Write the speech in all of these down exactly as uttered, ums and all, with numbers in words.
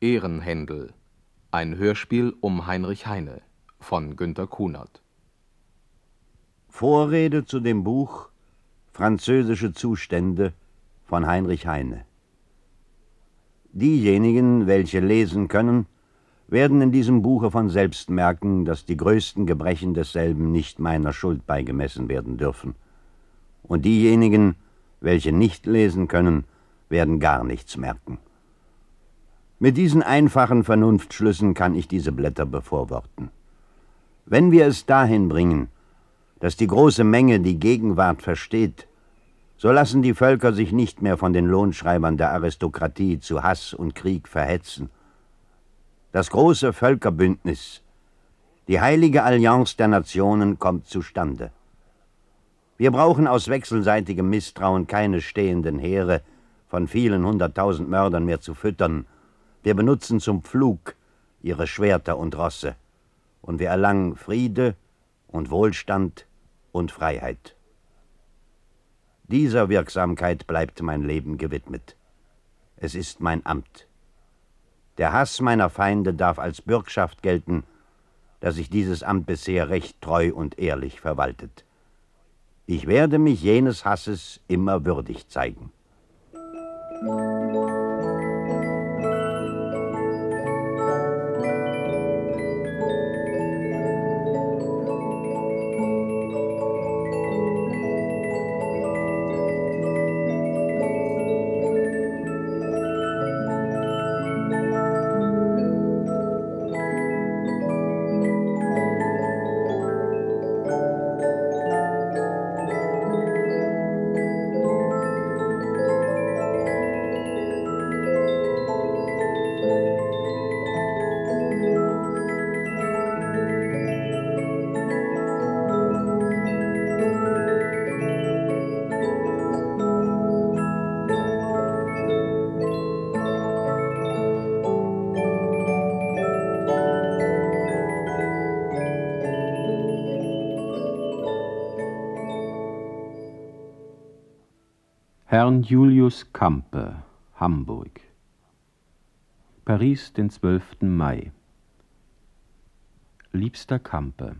Ehrenhändel, ein Hörspiel um Heinrich Heine von Günter Kunert. Vorrede zu dem Buch Französische Zustände von Heinrich Heine. Diejenigen, welche lesen können, werden in diesem Buche von selbst merken, dass die größten Gebrechen desselben nicht meiner Schuld beigemessen werden dürfen. Und diejenigen, welche nicht lesen können, werden gar nichts merken. Mit diesen einfachen Vernunftschlüssen kann ich diese Blätter bevorworten. Wenn wir es dahin bringen, dass die große Menge die Gegenwart versteht, so lassen die Völker sich nicht mehr von den Lohnschreibern der Aristokratie zu Hass und Krieg verhetzen. Das große Völkerbündnis, die heilige Allianz der Nationen, kommt zustande. Wir brauchen aus wechselseitigem Misstrauen keine stehenden Heere von vielen hunderttausend Mördern mehr zu füttern. Wir benutzen zum Pflug ihre Schwerter und Rosse, und wir erlangen Friede und Wohlstand und Freiheit. Dieser Wirksamkeit bleibt mein Leben gewidmet. Es ist mein Amt. Der Hass meiner Feinde darf als Bürgschaft gelten, dass ich dieses Amt bisher recht treu und ehrlich verwaltet. Ich werde mich jenes Hasses immer würdig zeigen. Herrn Julius Campe, Hamburg. Paris, den zwölften Mai. Liebster Campe,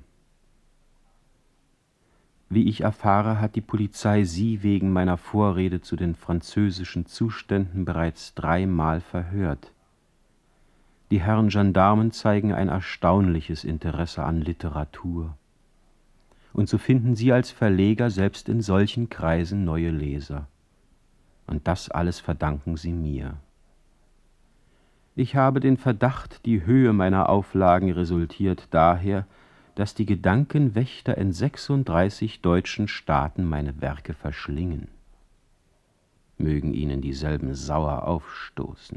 wie ich erfahre, hat die Polizei Sie wegen meiner Vorrede zu den französischen Zuständen bereits dreimal verhört. Die Herren Gendarmen zeigen ein erstaunliches Interesse an Literatur. Und so finden Sie als Verleger selbst in solchen Kreisen neue Leser. Und das alles verdanken Sie mir. Ich habe den Verdacht, die Höhe meiner Auflagen resultiert daher, dass die Gedankenwächter in sechsunddreißig deutschen Staaten meine Werke verschlingen. Mögen ihnen dieselben sauer aufstoßen.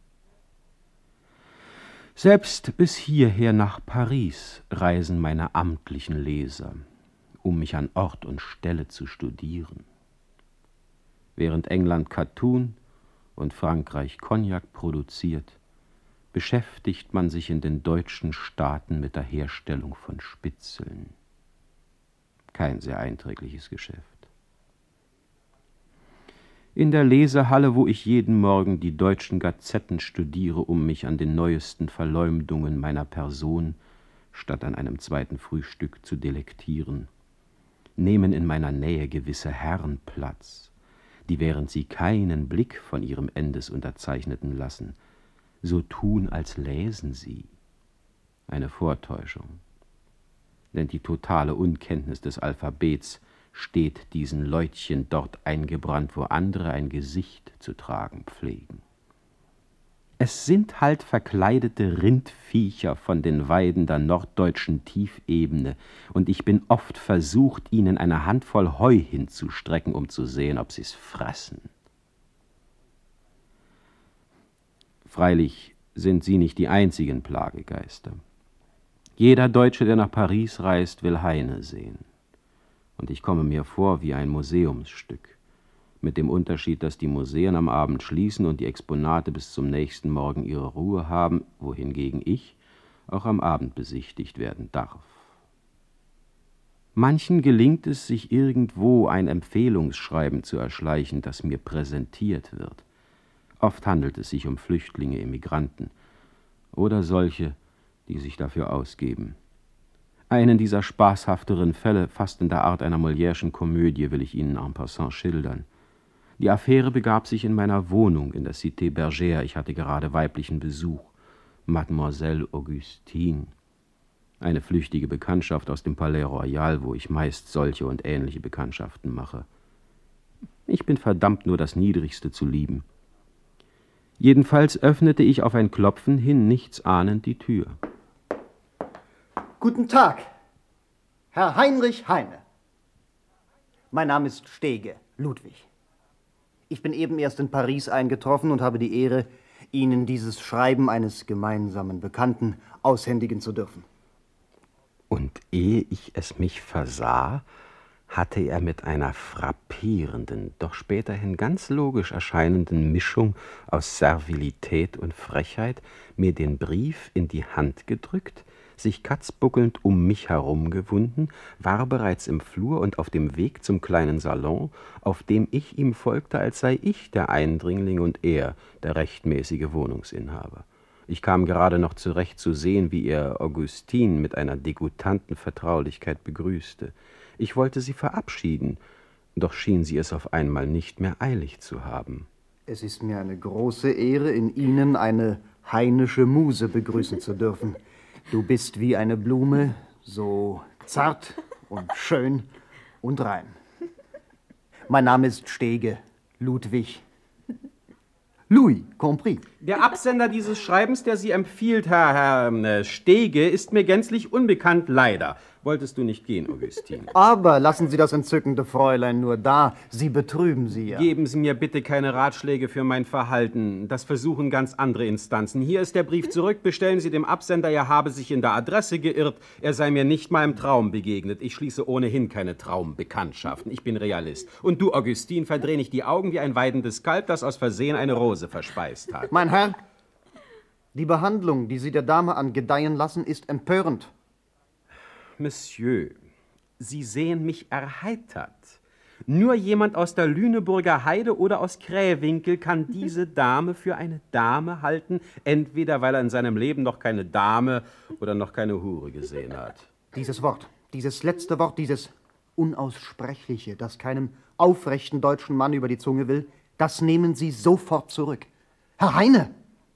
Selbst bis hierher nach Paris reisen meine amtlichen Leser, um mich an Ort und Stelle zu studieren. Während England Katun und Frankreich Cognac produziert, beschäftigt man sich in den deutschen Staaten mit der Herstellung von Spitzeln. Kein sehr einträgliches Geschäft. In der Lesehalle, wo ich jeden Morgen die deutschen Gazetten studiere, um mich an den neuesten Verleumdungen meiner Person statt an einem zweiten Frühstück zu delektieren, nehmen in meiner Nähe gewisse Herren Platz, die, während sie keinen Blick von ihrem Endesunterzeichneten lassen, so tun, als läsen sie. Eine Vortäuschung. Denn die totale Unkenntnis des Alphabets steht diesen Leutchen dort eingebrannt, wo andere ein Gesicht zu tragen pflegen. Es sind halt verkleidete Rindviecher von den Weiden der norddeutschen Tiefebene, und ich bin oft versucht, ihnen eine Handvoll Heu hinzustrecken, um zu sehen, ob sie's fressen. Freilich sind sie nicht die einzigen Plagegeister. Jeder Deutsche, der nach Paris reist, will Heine sehen. Und ich komme mir vor wie ein Museumsstück, mit dem Unterschied, dass die Museen am Abend schließen und die Exponate bis zum nächsten Morgen ihre Ruhe haben, wohingegen ich auch am Abend besichtigt werden darf. Manchen gelingt es, sich irgendwo ein Empfehlungsschreiben zu erschleichen, das mir präsentiert wird. Oft handelt es sich um Flüchtlinge, Emigranten oder solche, die sich dafür ausgeben. Einen dieser spaßhafteren Fälle, fast in der Art einer Molière'schen Komödie, will ich Ihnen en passant schildern. Die Affäre begab sich in meiner Wohnung in der Cité Bergère. Ich hatte gerade weiblichen Besuch. Mademoiselle Augustine, eine flüchtige Bekanntschaft aus dem Palais Royal, wo ich meist solche und ähnliche Bekanntschaften mache. Ich bin verdammt, nur das Niedrigste zu lieben. Jedenfalls öffnete ich auf ein Klopfen hin, nichts ahnend, die Tür. Guten Tag, Herr Heinrich Heine. Mein Name ist Stege, Ludwig. Ich bin eben erst in Paris eingetroffen und habe die Ehre, Ihnen dieses Schreiben eines gemeinsamen Bekannten aushändigen zu dürfen. Und ehe ich es mich versah, hatte er mit einer frappierenden, doch späterhin ganz logisch erscheinenden Mischung aus Servilität und Frechheit mir den Brief in die Hand gedrückt, sich katzbuckelnd um mich herumgewunden, war bereits im Flur und auf dem Weg zum kleinen Salon, auf dem ich ihm folgte, als sei ich der Eindringling und er der rechtmäßige Wohnungsinhaber. Ich kam gerade noch zurecht zu sehen, wie er Augustine mit einer degutanten Vertraulichkeit begrüßte. Ich wollte sie verabschieden, doch schien sie es auf einmal nicht mehr eilig zu haben. Es ist mir eine große Ehre, in Ihnen eine heinesche Muse begrüßen zu dürfen. Du bist wie eine Blume, so zart und schön und rein. Mein Name ist Stege, Ludwig. Louis, compris. Der Absender dieses Schreibens, der Sie empfiehlt, Herr, Herr Stege, ist mir gänzlich unbekannt, leider. Wolltest du nicht gehen, Augustine? Aber lassen Sie das entzückende Fräulein nur da. Sie betrüben sie ja. Geben Sie mir bitte keine Ratschläge für mein Verhalten. Das versuchen ganz andere Instanzen. Hier ist der Brief zurück. Bestellen Sie dem Absender, er habe sich in der Adresse geirrt. Er sei mir nicht mal im Traum begegnet. Ich schließe ohnehin keine Traumbekanntschaften. Ich bin Realist. Und du, Augustine, verdreh nicht die Augen wie ein weidendes Kalb, das aus Versehen eine Rose verspeist hat. Mein Herr, die Behandlung, die Sie der Dame angedeihen lassen, ist empörend. Monsieur, Sie sehen mich erheitert. Nur jemand aus der Lüneburger Heide oder aus Krähwinkel kann diese Dame für eine Dame halten, entweder weil er in seinem Leben noch keine Dame oder noch keine Hure gesehen hat. Dieses Wort, dieses letzte Wort, dieses Unaussprechliche, das keinem aufrechten deutschen Mann über die Zunge will, das nehmen Sie sofort zurück. Herr Heine!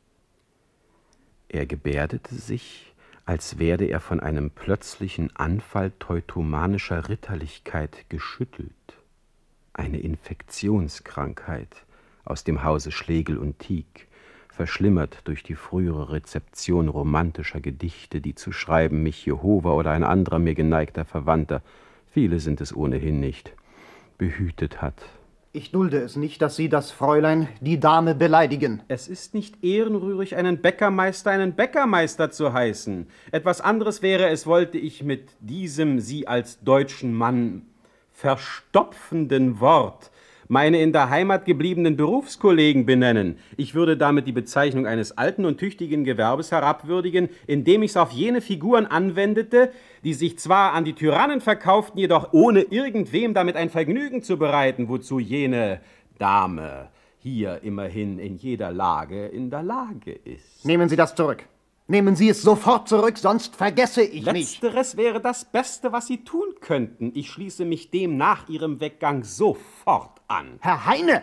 Er gebärdete sich, als werde er von einem plötzlichen Anfall teutomanischer Ritterlichkeit geschüttelt. Eine Infektionskrankheit aus dem Hause Schlegel und Tieck, verschlimmert durch die frühere Rezeption romantischer Gedichte, die zu schreiben mich Jehova oder ein anderer mir geneigter Verwandter, viele sind es ohnehin nicht, behütet hat. Ich dulde es nicht, dass Sie das Fräulein, die Dame, beleidigen. Es ist nicht ehrenrührig, einen Bäckermeister einen Bäckermeister zu heißen. Etwas anderes wäre es, wollte ich mit diesem Sie als deutschen Mann verstopfenden Wort meine in der Heimat gebliebenen Berufskollegen benennen. Ich würde damit die Bezeichnung eines alten und tüchtigen Gewerbes herabwürdigen, indem ich es auf jene Figuren anwendete, die sich zwar an die Tyrannen verkauften, jedoch ohne irgendwem damit ein Vergnügen zu bereiten, wozu jene Dame hier immerhin in jeder Lage in der Lage ist. Nehmen Sie das zurück. Nehmen Sie es sofort zurück, sonst vergesse ich mich. Letzteres wäre das Beste, was Sie tun könnten. Ich schließe mich dem nach Ihrem Weggang sofort an. Herr Heine!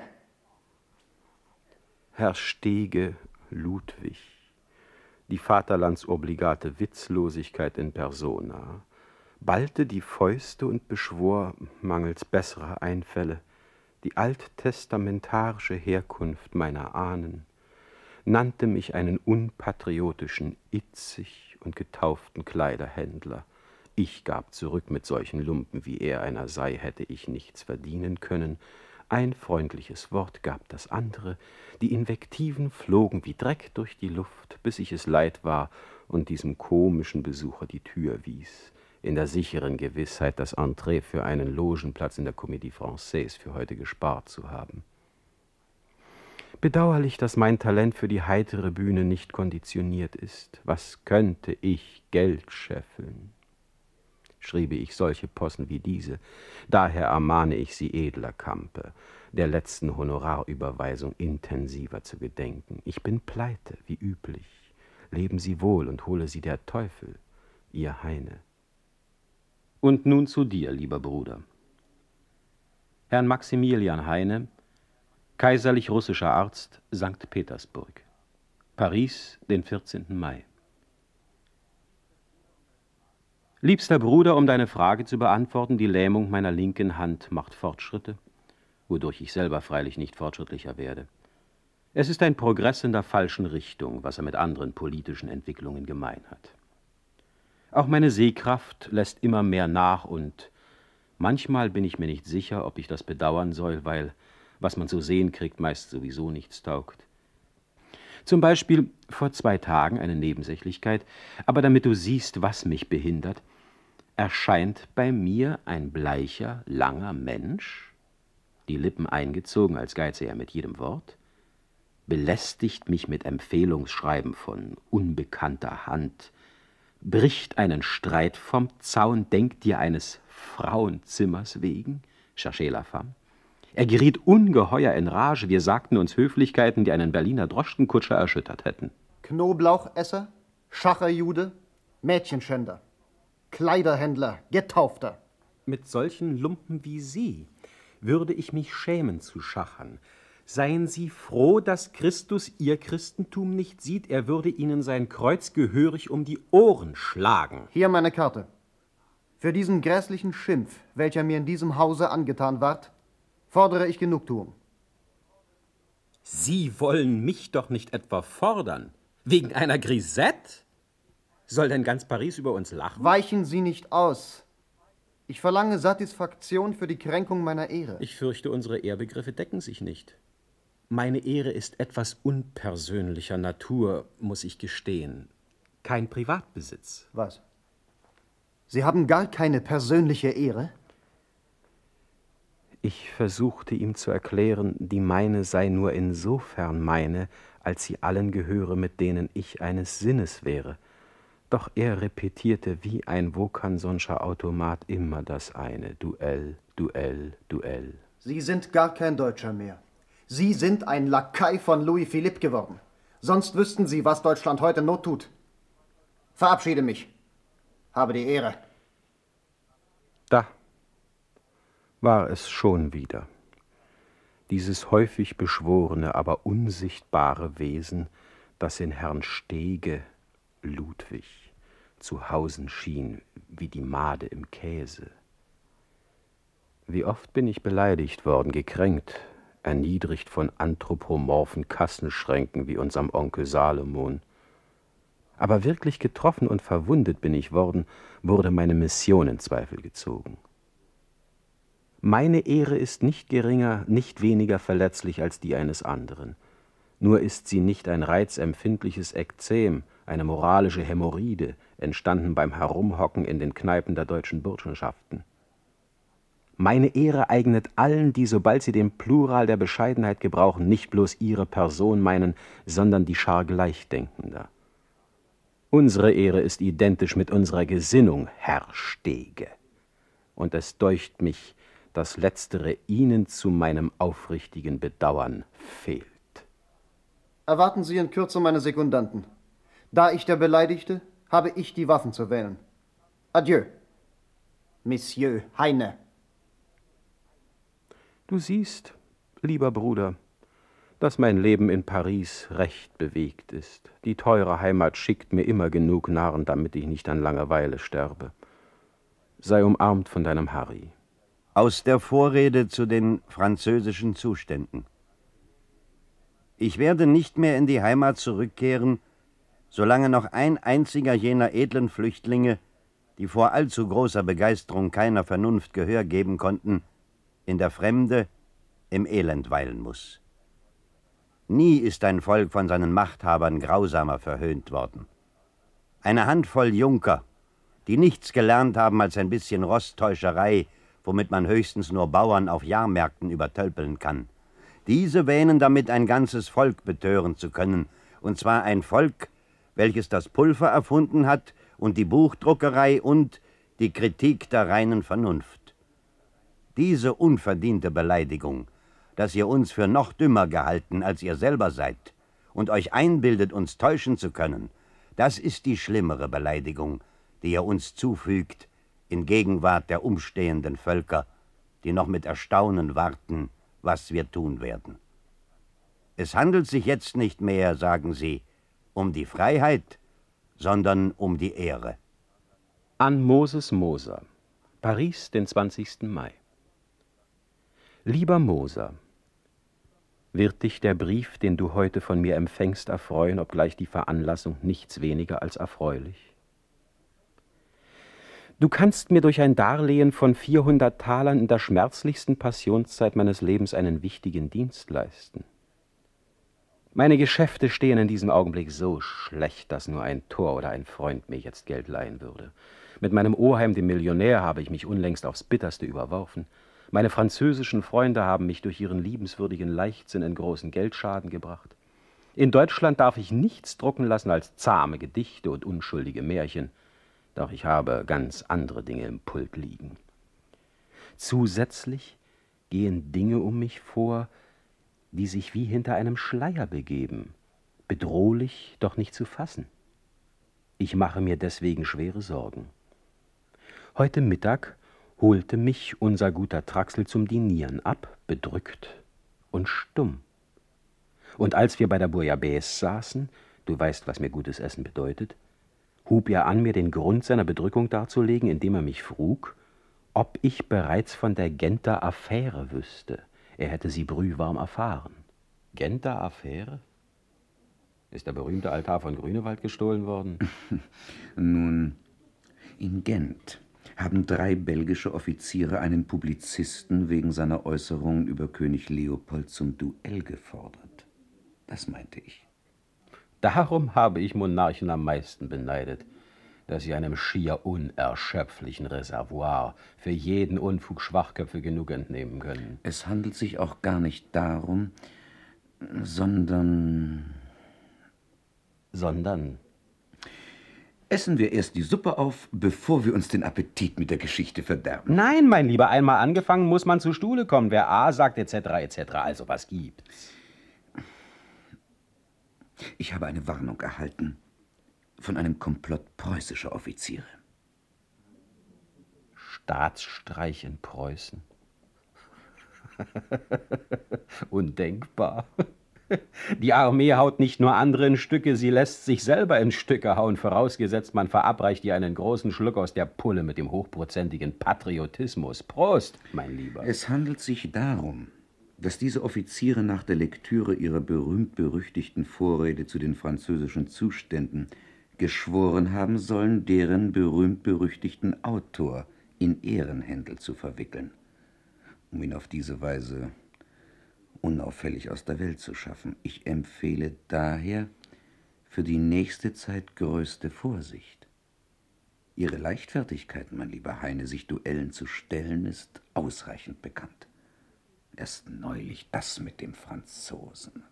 Herr Stege, Ludwig, die vaterlandsobligate Witzlosigkeit in persona, ballte die Fäuste und beschwor, mangels besserer Einfälle, die alttestamentarische Herkunft meiner Ahnen, nannte mich einen unpatriotischen Itzig und getauften Kleiderhändler. Ich gab zurück, mit solchen Lumpen wie er einer sei, hätte ich nichts verdienen können. Ein freundliches Wort gab das andere, die Invektiven flogen wie Dreck durch die Luft, bis ich es leid war und diesem komischen Besucher die Tür wies, in der sicheren Gewissheit, das Entree für einen Logenplatz in der Comédie Française für heute gespart zu haben. Bedauerlich, dass mein Talent für die heitere Bühne nicht konditioniert ist. Was könnte ich Geld scheffeln? Schriebe ich solche Possen wie diese, daher ermahne ich Sie, edler Campe, der letzten Honorarüberweisung intensiver zu gedenken. Ich bin pleite, wie üblich. Leben Sie wohl und hole Sie der Teufel, Ihr Heine. Und nun zu dir, lieber Bruder. Herrn Maximilian Heine, kaiserlich russischer Arzt, Sankt Petersburg. Paris, den vierzehnten Mai. Liebster Bruder, um deine Frage zu beantworten, die Lähmung meiner linken Hand macht Fortschritte, wodurch ich selber freilich nicht fortschrittlicher werde. Es ist ein Progress in der falschen Richtung, was er mit anderen politischen Entwicklungen gemein hat. Auch meine Sehkraft lässt immer mehr nach und manchmal bin ich mir nicht sicher, ob ich das bedauern soll, weil was man zu sehen kriegt, meist sowieso nichts taugt. Zum Beispiel vor zwei Tagen eine Nebensächlichkeit, aber damit du siehst, was mich behindert, erscheint bei mir ein bleicher, langer Mensch, die Lippen eingezogen, als geize er mit jedem Wort, belästigt mich mit Empfehlungsschreiben von unbekannter Hand, bricht einen Streit vom Zaun, denkt dir eines Frauenzimmers wegen, cherchez la femme. Er geriet ungeheuer in Rage, wir sagten uns Höflichkeiten, die einen Berliner Droschkenkutscher erschüttert hätten. Knoblauchesser, Schacherjude, Mädchenschänder, Kleiderhändler, Getaufter. Mit solchen Lumpen wie Sie würde ich mich schämen zu schachern. Seien Sie froh, dass Christus Ihr Christentum nicht sieht, er würde Ihnen sein Kreuz gehörig um die Ohren schlagen. Hier meine Karte. Für diesen grässlichen Schimpf, welcher mir in diesem Hause angetan ward, fordere ich Genugtuung. Sie wollen mich doch nicht etwa fordern? Wegen einer Grisette? Soll denn ganz Paris über uns lachen? Weichen Sie nicht aus. Ich verlange Satisfaktion für die Kränkung meiner Ehre. Ich fürchte, unsere Ehrbegriffe decken sich nicht. Meine Ehre ist etwas unpersönlicher Natur, muss ich gestehen. Kein Privatbesitz. Was? Sie haben gar keine persönliche Ehre? Ich versuchte ihm zu erklären, die meine sei nur insofern meine, als sie allen gehöre, mit denen ich eines Sinnes wäre. Doch er repetierte wie ein Vaucansonscher Automat immer das eine: Duell, Duell, Duell. Sie sind gar kein Deutscher mehr. Sie sind ein Lakai von Louis Philippe geworden. Sonst wüssten Sie, was Deutschland heute Not tut. Verabschiede mich. Habe die Ehre. Da war es schon wieder. Dieses häufig beschworene, aber unsichtbare Wesen, das in Herrn Stege, Ludwig, zu hausen schien, wie die Made im Käse. Wie oft bin ich beleidigt worden, gekränkt, erniedrigt von anthropomorphen Kassenschränken wie unserem Onkel Salomon. Aber wirklich getroffen und verwundet bin ich worden, wurde meine Mission in Zweifel gezogen. Meine Ehre ist nicht geringer, nicht weniger verletzlich als die eines anderen. Nur ist sie nicht ein reizempfindliches Ekzem, eine moralische Hämorrhoide, entstanden beim Herumhocken in den Kneipen der deutschen Burschenschaften. Meine Ehre eignet allen, die, sobald sie den Plural der Bescheidenheit gebrauchen, nicht bloß ihre Person meinen, sondern die Schar Gleichdenkender. Unsere Ehre ist identisch mit unserer Gesinnung, Herr Stege. Und es deucht mich, dass letztere Ihnen zu meinem aufrichtigen Bedauern fehlt. Erwarten Sie in Kürze meine Sekundanten. Da ich der Beleidigte, habe ich die Waffen zu wählen. Adieu, Monsieur Heine. Du siehst, lieber Bruder, dass mein Leben in Paris recht bewegt ist. Die teure Heimat schickt mir immer genug Narren, damit ich nicht an Langeweile sterbe. Sei umarmt von deinem Harry. Aus der Vorrede zu den französischen Zuständen. Ich werde nicht mehr in die Heimat zurückkehren, solange noch ein einziger jener edlen Flüchtlinge, die vor allzu großer Begeisterung keiner Vernunft Gehör geben konnten, in der Fremde, im Elend weilen muss. Nie ist ein Volk von seinen Machthabern grausamer verhöhnt worden. Eine Handvoll Junker, die nichts gelernt haben als ein bisschen Rosttäuscherei, womit man höchstens nur Bauern auf Jahrmärkten übertölpeln kann. Diese wähnen damit, ein ganzes Volk betören zu können, und zwar ein Volk, welches das Pulver erfunden hat und die Buchdruckerei und die Kritik der reinen Vernunft. Diese unverdiente Beleidigung, dass ihr uns für noch dümmer gehalten, als ihr selber seid, und euch einbildet, uns täuschen zu können, das ist die schlimmere Beleidigung, die ihr uns zufügt in Gegenwart der umstehenden Völker, die noch mit Erstaunen warten, was wir tun werden. Es handelt sich jetzt nicht mehr, sagen sie, um die Freiheit, sondern um die Ehre. An Moses Moser, Paris, den zwanzigsten Mai. Lieber Moser, wird dich der Brief, den du heute von mir empfängst, erfreuen, obgleich die Veranlassung nichts weniger als erfreulich? Du kannst mir durch ein Darlehen von vierhundert Talern in der schmerzlichsten Passionszeit meines Lebens einen wichtigen Dienst leisten. Meine Geschäfte stehen in diesem Augenblick so schlecht, dass nur ein Tor oder ein Freund mir jetzt Geld leihen würde. Mit meinem Oheim, dem Millionär, habe ich mich unlängst aufs Bitterste überworfen. Meine französischen Freunde haben mich durch ihren liebenswürdigen Leichtsinn in großen Geldschaden gebracht. In Deutschland darf ich nichts drucken lassen als zahme Gedichte und unschuldige Märchen, doch ich habe ganz andere Dinge im Pult liegen. Zusätzlich gehen Dinge um mich vor, die sich wie hinter einem Schleier begeben, bedrohlich, doch nicht zu fassen. Ich mache mir deswegen schwere Sorgen. Heute Mittag holte mich unser guter Traxel zum Dinieren ab, bedrückt und stumm. Und als wir bei der Bouillabaisse saßen, du weißt, was mir gutes Essen bedeutet, hub er an, mir den Grund seiner Bedrückung darzulegen, indem er mich frug, ob ich bereits von der Genter Affäre wüsste. Er hätte sie brühwarm erfahren. Genter Affäre? Ist der berühmte Altar von Grünewald gestohlen worden? Nun, in Gent haben drei belgische Offiziere einen Publizisten wegen seiner Äußerungen über König Leopold zum Duell gefordert. Das meinte ich. Darum habe ich Monarchen am meisten beneidet, dass sie einem schier unerschöpflichen Reservoir für jeden Unfug Schwachköpfe genug entnehmen können. Es handelt sich auch gar nicht darum, sondern... Sondern? Essen wir erst die Suppe auf, bevor wir uns den Appetit mit der Geschichte verderben. Nein, mein Lieber, einmal angefangen muss man zu Stuhle kommen. Wer A sagt, et cetera et cetera. Also, was gibt's? Ich habe eine Warnung erhalten von einem Komplott preußischer Offiziere. Staatsstreich in Preußen? Undenkbar. Die Armee haut nicht nur andere in Stücke, sie lässt sich selber in Stücke hauen, vorausgesetzt, man verabreicht ihr einen großen Schluck aus der Pulle mit dem hochprozentigen Patriotismus. Prost, mein Lieber. Es handelt sich darum, dass diese Offiziere nach der Lektüre ihrer berühmt-berüchtigten Vorrede zu den französischen Zuständen geschworen haben sollen, deren berühmt-berüchtigten Autor in Ehrenhändel zu verwickeln, um ihn auf diese Weise unauffällig aus der Welt zu schaffen. Ich empfehle daher für die nächste Zeit größte Vorsicht. Ihre Leichtfertigkeit, mein lieber Heine, sich Duellen zu stellen, ist ausreichend bekannt. Erst neulich das mit dem Franzosen.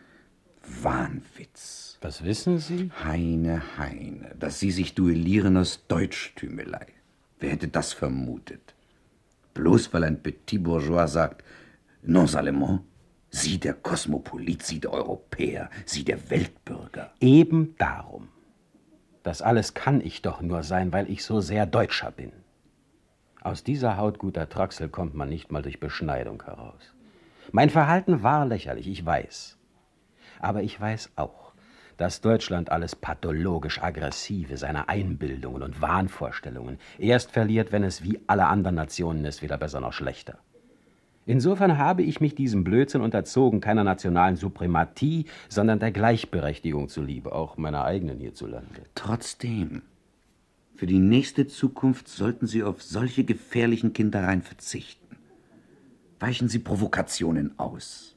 Wahnwitz. Was wissen Sie? Heine, Heine, dass Sie sich duellieren aus Deutschtümelei. Wer hätte das vermutet? Bloß weil ein Petit Bourgeois sagt, non allemand, Sie der Kosmopolit, Sie der Europäer, Sie der Weltbürger. Eben darum. Das alles kann ich doch nur sein, weil ich so sehr Deutscher bin. Aus dieser Haut, guter Traxel, kommt man nicht mal durch Beschneidung heraus. Mein Verhalten war lächerlich, ich weiß. Aber ich weiß auch, dass Deutschland alles pathologisch Aggressive seiner Einbildungen und Wahnvorstellungen erst verliert, wenn es wie alle anderen Nationen ist, weder besser noch schlechter. Insofern habe ich mich diesem Blödsinn unterzogen, keiner nationalen Suprematie, sondern der Gleichberechtigung zuliebe, auch meiner eigenen hierzulande. Trotzdem, für die nächste Zukunft sollten Sie auf solche gefährlichen Kindereien verzichten. Weichen Sie Provokationen aus.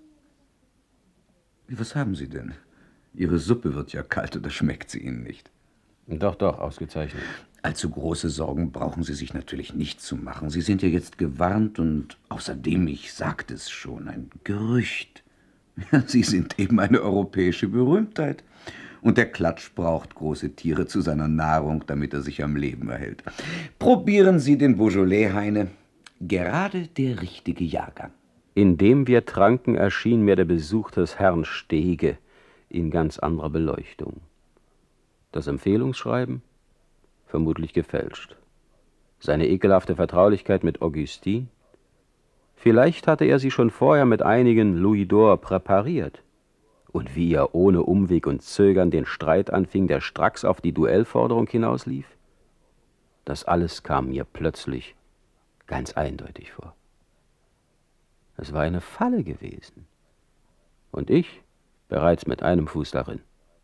Was haben Sie denn? Ihre Suppe wird ja kalt oder schmeckt sie Ihnen nicht? Doch, doch, ausgezeichnet. Allzu große Sorgen brauchen Sie sich natürlich nicht zu machen. Sie sind ja jetzt gewarnt und außerdem, ich sagte es schon, ein Gerücht. Sie sind eben eine europäische Berühmtheit. Und der Klatsch braucht große Tiere zu seiner Nahrung, damit er sich am Leben erhält. Probieren Sie den Beaujolais, Heine. Gerade der richtige Jahrgang. Indem wir tranken, erschien mir der Besuch des Herrn Stege in ganz anderer Beleuchtung. Das Empfehlungsschreiben? Vermutlich gefälscht. Seine ekelhafte Vertraulichkeit mit Augustin? Vielleicht hatte er sie schon vorher mit einigen Louis-d'Or präpariert. Und wie er ohne Umweg und Zögern den Streit anfing, der stracks auf die Duellforderung hinauslief? Das alles kam mir plötzlich ganz eindeutig vor. Es war eine Falle gewesen. Und ich bereits mit einem Fuß darin.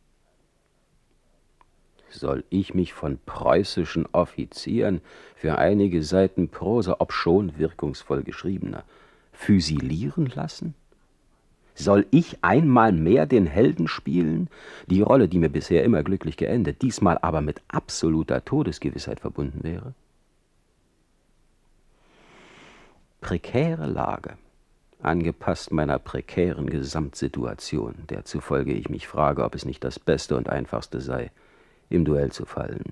Soll ich mich von preußischen Offizieren für einige Seiten Prosa, obschon wirkungsvoll geschriebener, füsilieren lassen? Soll ich einmal mehr den Helden spielen? Die Rolle, die mir bisher immer glücklich geendet, diesmal aber mit absoluter Todesgewissheit verbunden wäre? Prekäre Lage, angepasst meiner prekären Gesamtsituation, der zufolge ich mich frage, ob es nicht das Beste und Einfachste sei, im Duell zu fallen.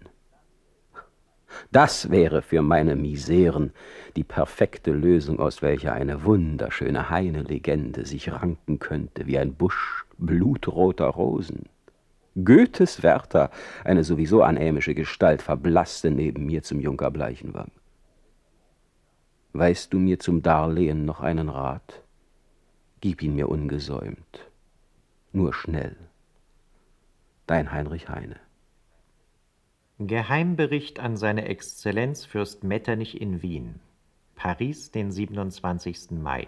Das wäre für meine Miseren die perfekte Lösung, aus welcher eine wunderschöne Heine-Legende sich ranken könnte, wie ein Busch blutroter Rosen. Goethes Werther, eine sowieso anämische Gestalt, verblasste neben mir zum Junker Bleichenwang. Weißt du mir zum Darlehen noch einen Rat? Gib ihn mir ungesäumt, nur schnell. Dein Heinrich Heine. Geheimbericht an seine Exzellenz Fürst Metternich in Wien. Paris, den siebenundzwanzigsten Mai.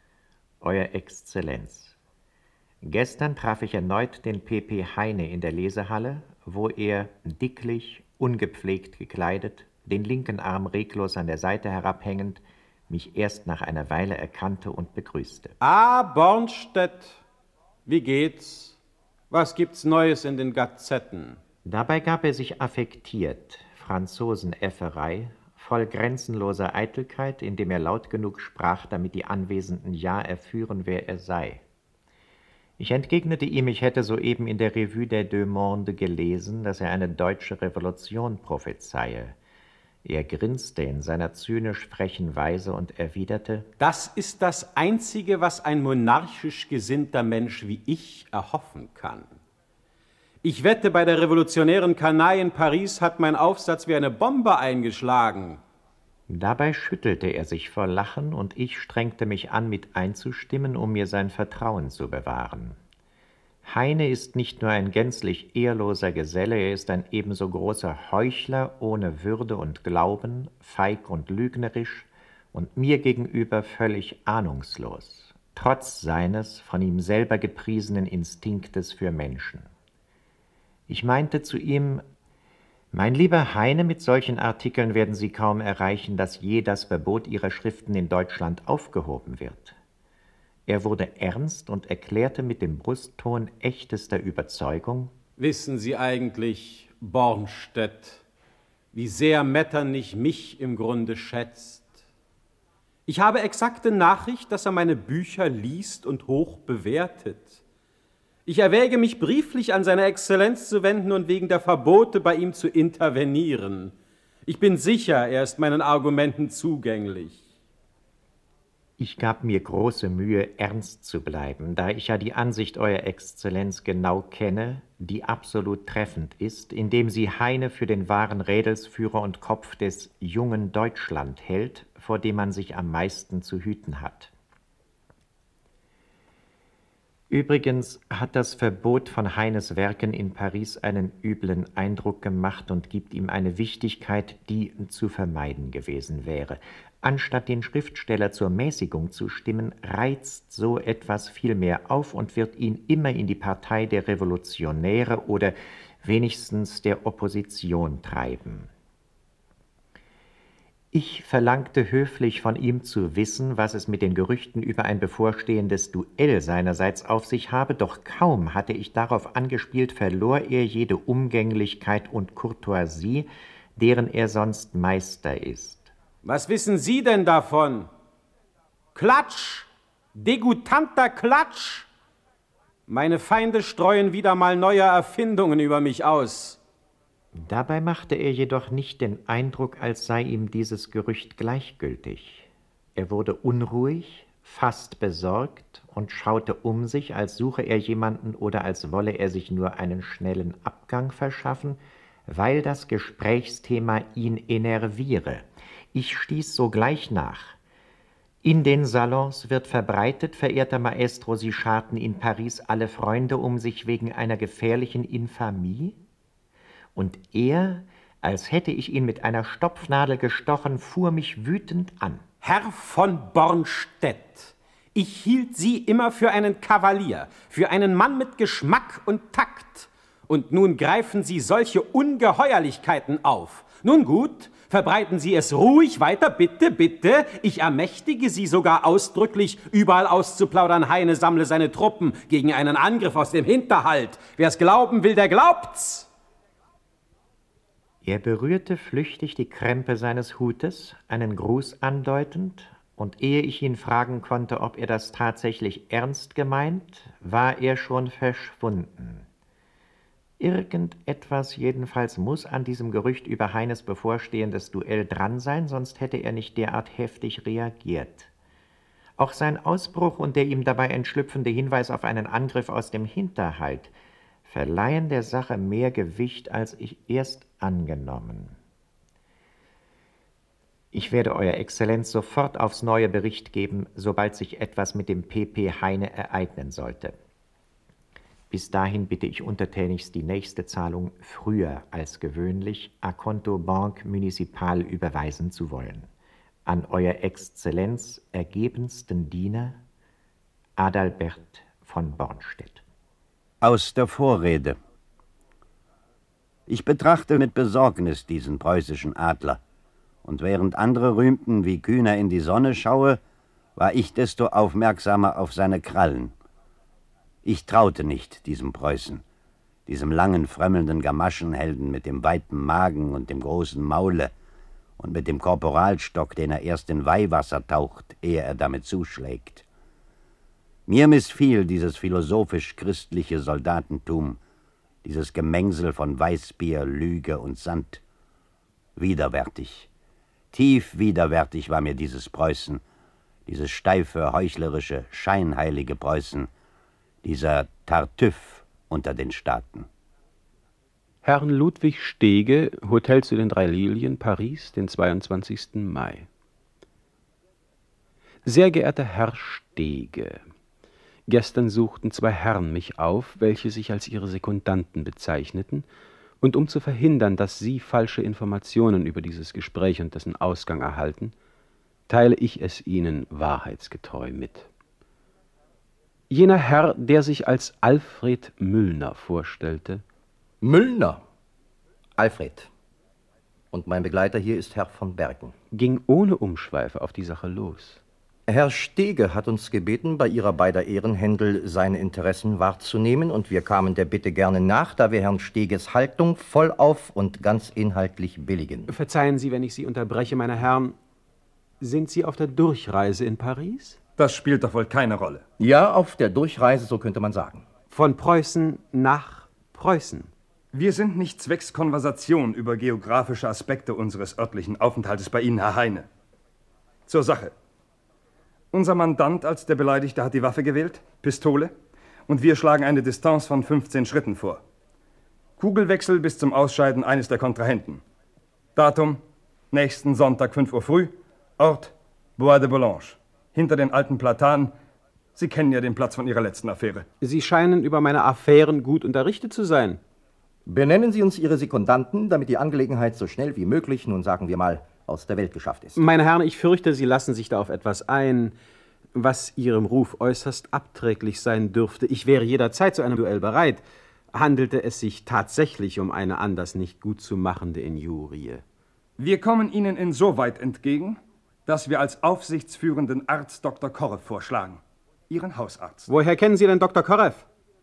Euer Exzellenz, gestern traf ich erneut den P P Heine in der Lesehalle, wo er, dicklich, ungepflegt gekleidet, den linken Arm reglos an der Seite herabhängend, mich erst nach einer Weile erkannte und begrüßte. Ah, Bornstedt, wie geht's? Was gibt's Neues in den Gazetten? Dabei gab er sich affektiert, Franzosenäfferei, voll grenzenloser Eitelkeit, indem er laut genug sprach, damit die Anwesenden ja erführen, wer er sei. Ich entgegnete ihm, ich hätte soeben in der Revue des Deux Mondes gelesen, dass er eine deutsche Revolution prophezeie. Er grinste in seiner zynisch frechen Weise und erwiderte: Das ist das Einzige, was ein monarchisch gesinnter Mensch wie ich erhoffen kann. Ich wette, bei der revolutionären Kanaille in Paris hat mein Aufsatz wie eine Bombe eingeschlagen. Dabei schüttelte er sich vor Lachen, und ich strengte mich an, mit einzustimmen, um mir sein Vertrauen zu bewahren. Heine ist nicht nur ein gänzlich ehrloser Geselle, er ist ein ebenso großer Heuchler, ohne Würde und Glauben, feig und lügnerisch und mir gegenüber völlig ahnungslos, trotz seines von ihm selber gepriesenen Instinktes für Menschen. Ich meinte zu ihm: Mein lieber Heine, mit solchen Artikeln werden Sie kaum erreichen, dass je das Verbot Ihrer Schriften in Deutschland aufgehoben wird. Er wurde ernst und erklärte mit dem Brustton echtester Überzeugung: Wissen Sie eigentlich, Bornstedt, wie sehr Metternich mich im Grunde schätzt? Ich habe exakte Nachricht, dass er meine Bücher liest und hoch bewertet. Ich erwäge, mich brieflich an seine Exzellenz zu wenden und wegen der Verbote bei ihm zu intervenieren. Ich bin sicher, er ist meinen Argumenten zugänglich. Ich gab mir große Mühe, ernst zu bleiben, da ich ja die Ansicht Eurer Exzellenz genau kenne, die absolut treffend ist, indem sie Heine für den wahren Rädelsführer und Kopf des jungen Deutschland hält, vor dem man sich am meisten zu hüten hat. Übrigens hat das Verbot von Heines Werken in Paris einen üblen Eindruck gemacht und gibt ihm eine Wichtigkeit, die zu vermeiden gewesen wäre. Anstatt den Schriftsteller zur Mäßigung zu stimmen, reizt so etwas vielmehr auf und wird ihn immer in die Partei der Revolutionäre oder wenigstens der Opposition treiben. Ich verlangte höflich von ihm zu wissen, was es mit den Gerüchten über ein bevorstehendes Duell seinerseits auf sich habe, doch kaum hatte ich darauf angespielt, verlor er jede Umgänglichkeit und Courtoisie, deren er sonst Meister ist. Was wissen Sie denn davon? Klatsch! Degutanter Klatsch! Meine Feinde streuen wieder mal neue Erfindungen über mich aus. Dabei machte er jedoch nicht den Eindruck, als sei ihm dieses Gerücht gleichgültig. Er wurde unruhig, fast besorgt und schaute um sich, als suche er jemanden oder als wolle er sich nur einen schnellen Abgang verschaffen, weil das Gesprächsthema ihn enerviere. Ich stieß sogleich nach. In den Salons wird verbreitet, verehrter Maestro, Sie scharten in Paris alle Freunde um sich wegen einer gefährlichen Infamie? Und er, als hätte ich ihn mit einer Stopfnadel gestochen, fuhr mich wütend an. Herr von Bornstedt, ich hielt Sie immer für einen Kavalier, für einen Mann mit Geschmack und Takt. Und nun greifen Sie solche Ungeheuerlichkeiten auf. Nun gut, verbreiten Sie es ruhig weiter, bitte, bitte. Ich ermächtige Sie sogar ausdrücklich, überall auszuplaudern. Heine sammle seine Truppen gegen einen Angriff aus dem Hinterhalt. Wer es glauben will, der glaubt's. Er berührte flüchtig die Krempe seines Hutes, einen Gruß andeutend, und ehe ich ihn fragen konnte, ob er das tatsächlich ernst gemeint, war er schon verschwunden. Irgendetwas jedenfalls muss an diesem Gerücht über Heines bevorstehendes Duell dran sein, sonst hätte er nicht derart heftig reagiert. Auch sein Ausbruch und der ihm dabei entschlüpfende Hinweis auf einen Angriff aus dem Hinterhalt verleihen der Sache mehr Gewicht, als ich erst angenommen. Ich werde Euer Exzellenz sofort aufs Neue Bericht geben, sobald sich etwas mit dem P P Heine ereignen sollte. Bis dahin bitte ich untertänigst, die nächste Zahlung früher als gewöhnlich à Conto Banque Municipal überweisen zu wollen. An Euer Exzellenz ergebensten Diener, Adalbert von Bornstedt. Aus der Vorrede. Ich betrachte mit Besorgnis diesen preußischen Adler, und während andere rühmten, wie kühn er in die Sonne schaue, war ich desto aufmerksamer auf seine Krallen. Ich traute nicht diesem Preußen, diesem langen, frömmelnden Gamaschenhelden mit dem weiten Magen und dem großen Maule und mit dem Korporalstock, den er erst in Weihwasser taucht, ehe er damit zuschlägt. Mir missfiel dieses philosophisch-christliche Soldatentum, dieses Gemengsel von Weißbier, Lüge und Sand. Widerwärtig, tief widerwärtig war mir dieses Preußen, dieses steife, heuchlerische, scheinheilige Preußen, dieser Tartüff unter den Staaten. Herrn Ludwig Stege, Hotel zu den drei Lilien, Paris, den zweiundzwanzigsten Mai. Sehr geehrter Herr Stege, gestern suchten zwei Herren mich auf, welche sich als ihre Sekundanten bezeichneten, und um zu verhindern, dass Sie falsche Informationen über dieses Gespräch und dessen Ausgang erhalten, teile ich es Ihnen wahrheitsgetreu mit. Jener Herr, der sich als Alfred Müllner vorstellte. Müllner? Alfred. Und mein Begleiter hier ist Herr von Bergen. Ging ohne Umschweife auf die Sache los. Herr Stege hat uns gebeten, bei Ihrer beider Ehrenhändel seine Interessen wahrzunehmen, und wir kamen der Bitte gerne nach, da wir Herrn Steges Haltung vollauf und ganz inhaltlich billigen. Verzeihen Sie, wenn ich Sie unterbreche, meine Herren. Sind Sie auf der Durchreise in Paris? Das spielt doch wohl keine Rolle. Ja, auf der Durchreise, so könnte man sagen. Von Preußen nach Preußen. Wir sind nicht zwecks Konversation über geografische Aspekte unseres örtlichen Aufenthaltes bei Ihnen, Herr Heine. Zur Sache. Unser Mandant als der Beleidigte hat die Waffe gewählt, Pistole, und wir schlagen eine Distanz von fünfzehn Schritten vor. Kugelwechsel bis zum Ausscheiden eines der Kontrahenten. Datum, nächsten Sonntag fünf Uhr früh, Ort, Bois de Boulogne. Hinter den alten Platanen. Sie kennen ja den Platz von Ihrer letzten Affäre. Sie scheinen über meine Affären gut unterrichtet zu sein. Benennen Sie uns Ihre Sekundanten, damit die Angelegenheit so schnell wie möglich, nun sagen wir mal, aus der Welt geschafft ist. Meine Herren, ich fürchte, Sie lassen sich da auf etwas ein, was Ihrem Ruf äußerst abträglich sein dürfte. Ich wäre jederzeit zu einem Duell bereit, handelte es sich tatsächlich um eine anders nicht gut zu machende Injurie. Wir kommen Ihnen insoweit entgegen, dass wir als aufsichtsführenden Arzt Doktor Korreff vorschlagen. Ihren Hausarzt. Woher kennen Sie denn Doktor Korreff?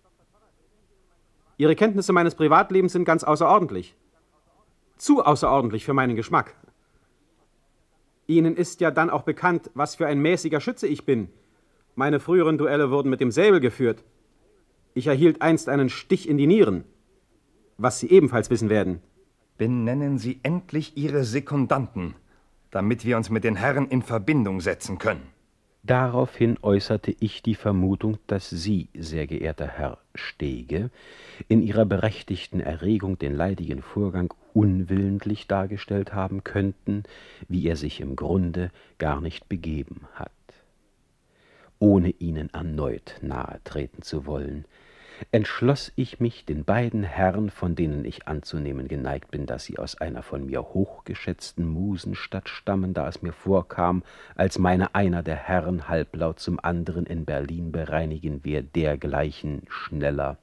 Ihre Kenntnisse meines Privatlebens sind ganz außerordentlich. Zu außerordentlich für meinen Geschmack. Ihnen ist ja dann auch bekannt, was für ein mäßiger Schütze ich bin. Meine früheren Duelle wurden mit dem Säbel geführt. Ich erhielt einst einen Stich in die Nieren, was Sie ebenfalls wissen werden. Benennen Sie endlich Ihre Sekundanten, damit wir uns mit den Herren in Verbindung setzen können. Daraufhin äußerte ich die Vermutung, dass Sie, sehr geehrter Herr Stege, in Ihrer berechtigten Erregung den leidigen Vorgang unwillentlich dargestellt haben könnten, wie er sich im Grunde gar nicht begeben hat. Ohne Ihnen erneut nahe treten zu wollen, entschloss ich mich, den beiden Herren, von denen ich anzunehmen geneigt bin, dass sie aus einer von mir hochgeschätzten Musenstadt stammen, da es mir vorkam, als meine einer der Herren halblaut zum anderen in Berlin bereinigen wir dergleichen schneller.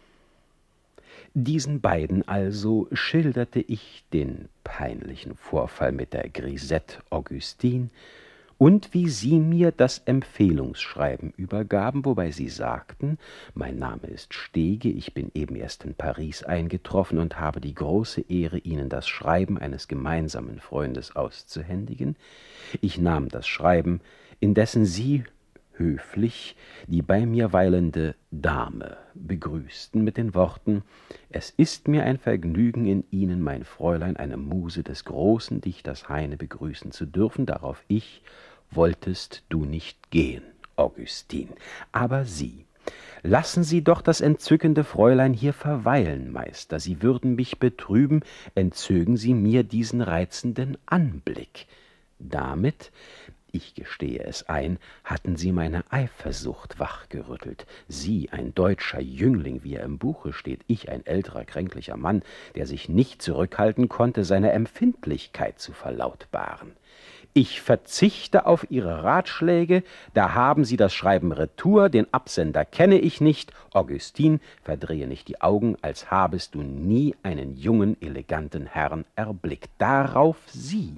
Diesen beiden also schilderte ich den peinlichen Vorfall mit der Grisette Augustine und wie Sie mir das Empfehlungsschreiben übergaben, wobei Sie sagten, mein Name ist Stege, ich bin eben erst in Paris eingetroffen und habe die große Ehre, Ihnen das Schreiben eines gemeinsamen Freundes auszuhändigen. Ich nahm das Schreiben, indessen Sie höflich die bei mir weilende Dame begrüßten mit den Worten: »Es ist mir ein Vergnügen, in Ihnen, mein Fräulein, eine Muse des großen Dichters Heine begrüßen zu dürfen, darauf ich: Wolltest du nicht gehen, Augustine? Aber Sie, lassen Sie doch das entzückende Fräulein hier verweilen, Meister. Sie würden mich betrüben, entzögen Sie mir diesen reizenden Anblick.« Damit, ich gestehe es ein, hatten Sie meine Eifersucht wachgerüttelt. Sie, ein deutscher Jüngling, wie er im Buche steht, ich, ein älterer, kränklicher Mann, der sich nicht zurückhalten konnte, seine Empfindlichkeit zu verlautbaren. Ich verzichte auf Ihre Ratschläge, da haben Sie das Schreiben retour, den Absender kenne ich nicht. Augustine, verdrehe nicht die Augen, als habest du nie einen jungen, eleganten Herrn erblickt. Darauf Sie.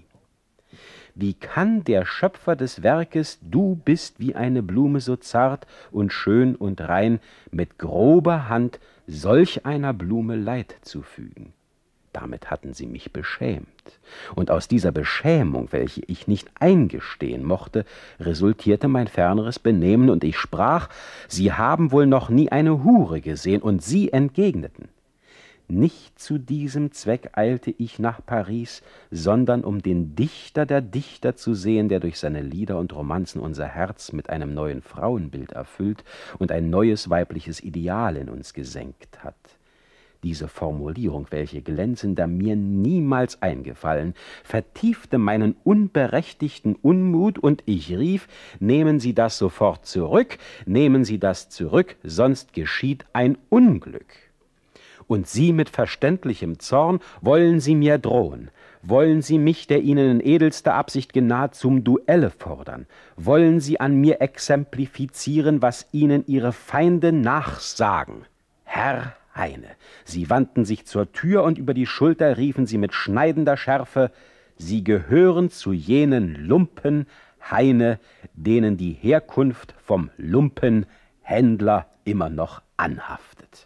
Wie kann der Schöpfer des Werkes, du bist wie eine Blume so zart und schön und rein, mit grober Hand solch einer Blume Leid zufügen? Damit hatten sie mich beschämt. Und aus dieser Beschämung, welche ich nicht eingestehen mochte, resultierte mein ferneres Benehmen, und ich sprach, Sie haben wohl noch nie eine Hure gesehen, und sie entgegneten. Nicht zu diesem Zweck eilte ich nach Paris, sondern um den Dichter der Dichter zu sehen, der durch seine Lieder und Romanzen unser Herz mit einem neuen Frauenbild erfüllt und ein neues weibliches Ideal in uns gesenkt hat. Diese Formulierung, welche glänzender mir niemals eingefallen, vertiefte meinen unberechtigten Unmut, und ich rief: Nehmen Sie das sofort zurück, nehmen Sie das zurück, sonst geschieht ein Unglück. Und Sie mit verständlichem Zorn wollen Sie mir drohen, wollen Sie mich, der Ihnen in edelster Absicht genaht, zum Duelle fordern, wollen Sie an mir exemplifizieren, was Ihnen Ihre Feinde nachsagen. Herr Heine, Sie wandten sich zur Tür, und über die Schulter riefen Sie mit schneidender Schärfe: Sie gehören zu jenen Lumpen, Heine, denen die Herkunft vom Lumpenhändler immer noch anhaftet.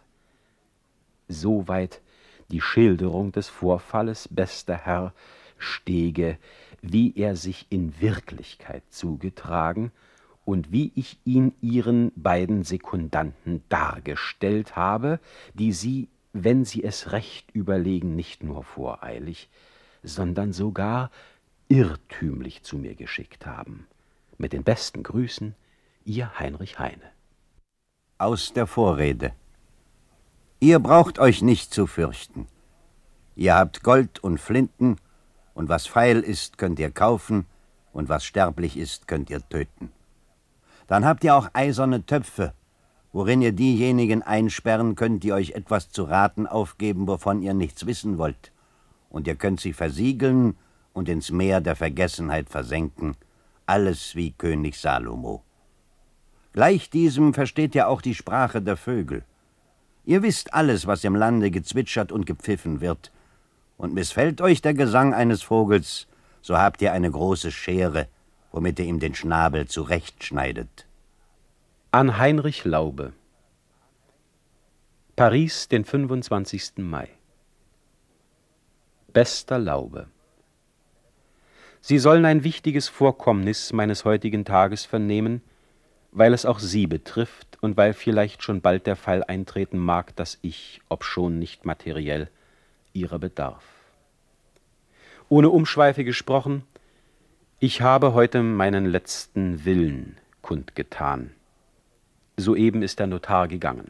Soweit die Schilderung des Vorfalles, bester Herr Stege, wie er sich in Wirklichkeit zugetragen und wie ich ihn Ihren beiden Sekundanten dargestellt habe, die Sie, wenn Sie es recht überlegen, nicht nur voreilig, sondern sogar irrtümlich zu mir geschickt haben. Mit den besten Grüßen, Ihr Heinrich Heine. Aus der Vorrede. Ihr braucht euch nicht zu fürchten. Ihr habt Gold und Flinten, und was feil ist, könnt ihr kaufen, und was sterblich ist, könnt ihr töten. Dann habt ihr auch eiserne Töpfe, worin ihr diejenigen einsperren könnt, die euch etwas zu raten aufgeben, wovon ihr nichts wissen wollt. Und ihr könnt sie versiegeln und ins Meer der Vergessenheit versenken, alles wie König Salomo. Gleich diesem versteht ihr auch die Sprache der Vögel. Ihr wisst alles, was im Lande gezwitschert und gepfiffen wird. Und missfällt euch der Gesang eines Vogels, so habt ihr eine große Schere, womit ihr ihm den Schnabel zurechtschneidet. An Heinrich Laube. Paris, den fünfundzwanzigsten Mai. Bester Laube, Sie sollen ein wichtiges Vorkommnis meines heutigen Tages vernehmen, weil es auch Sie betrifft und weil vielleicht schon bald der Fall eintreten mag, dass ich, obschon nicht materiell, Ihrer bedarf. Ohne Umschweife gesprochen, ich habe heute meinen letzten Willen kundgetan. Soeben ist der Notar gegangen.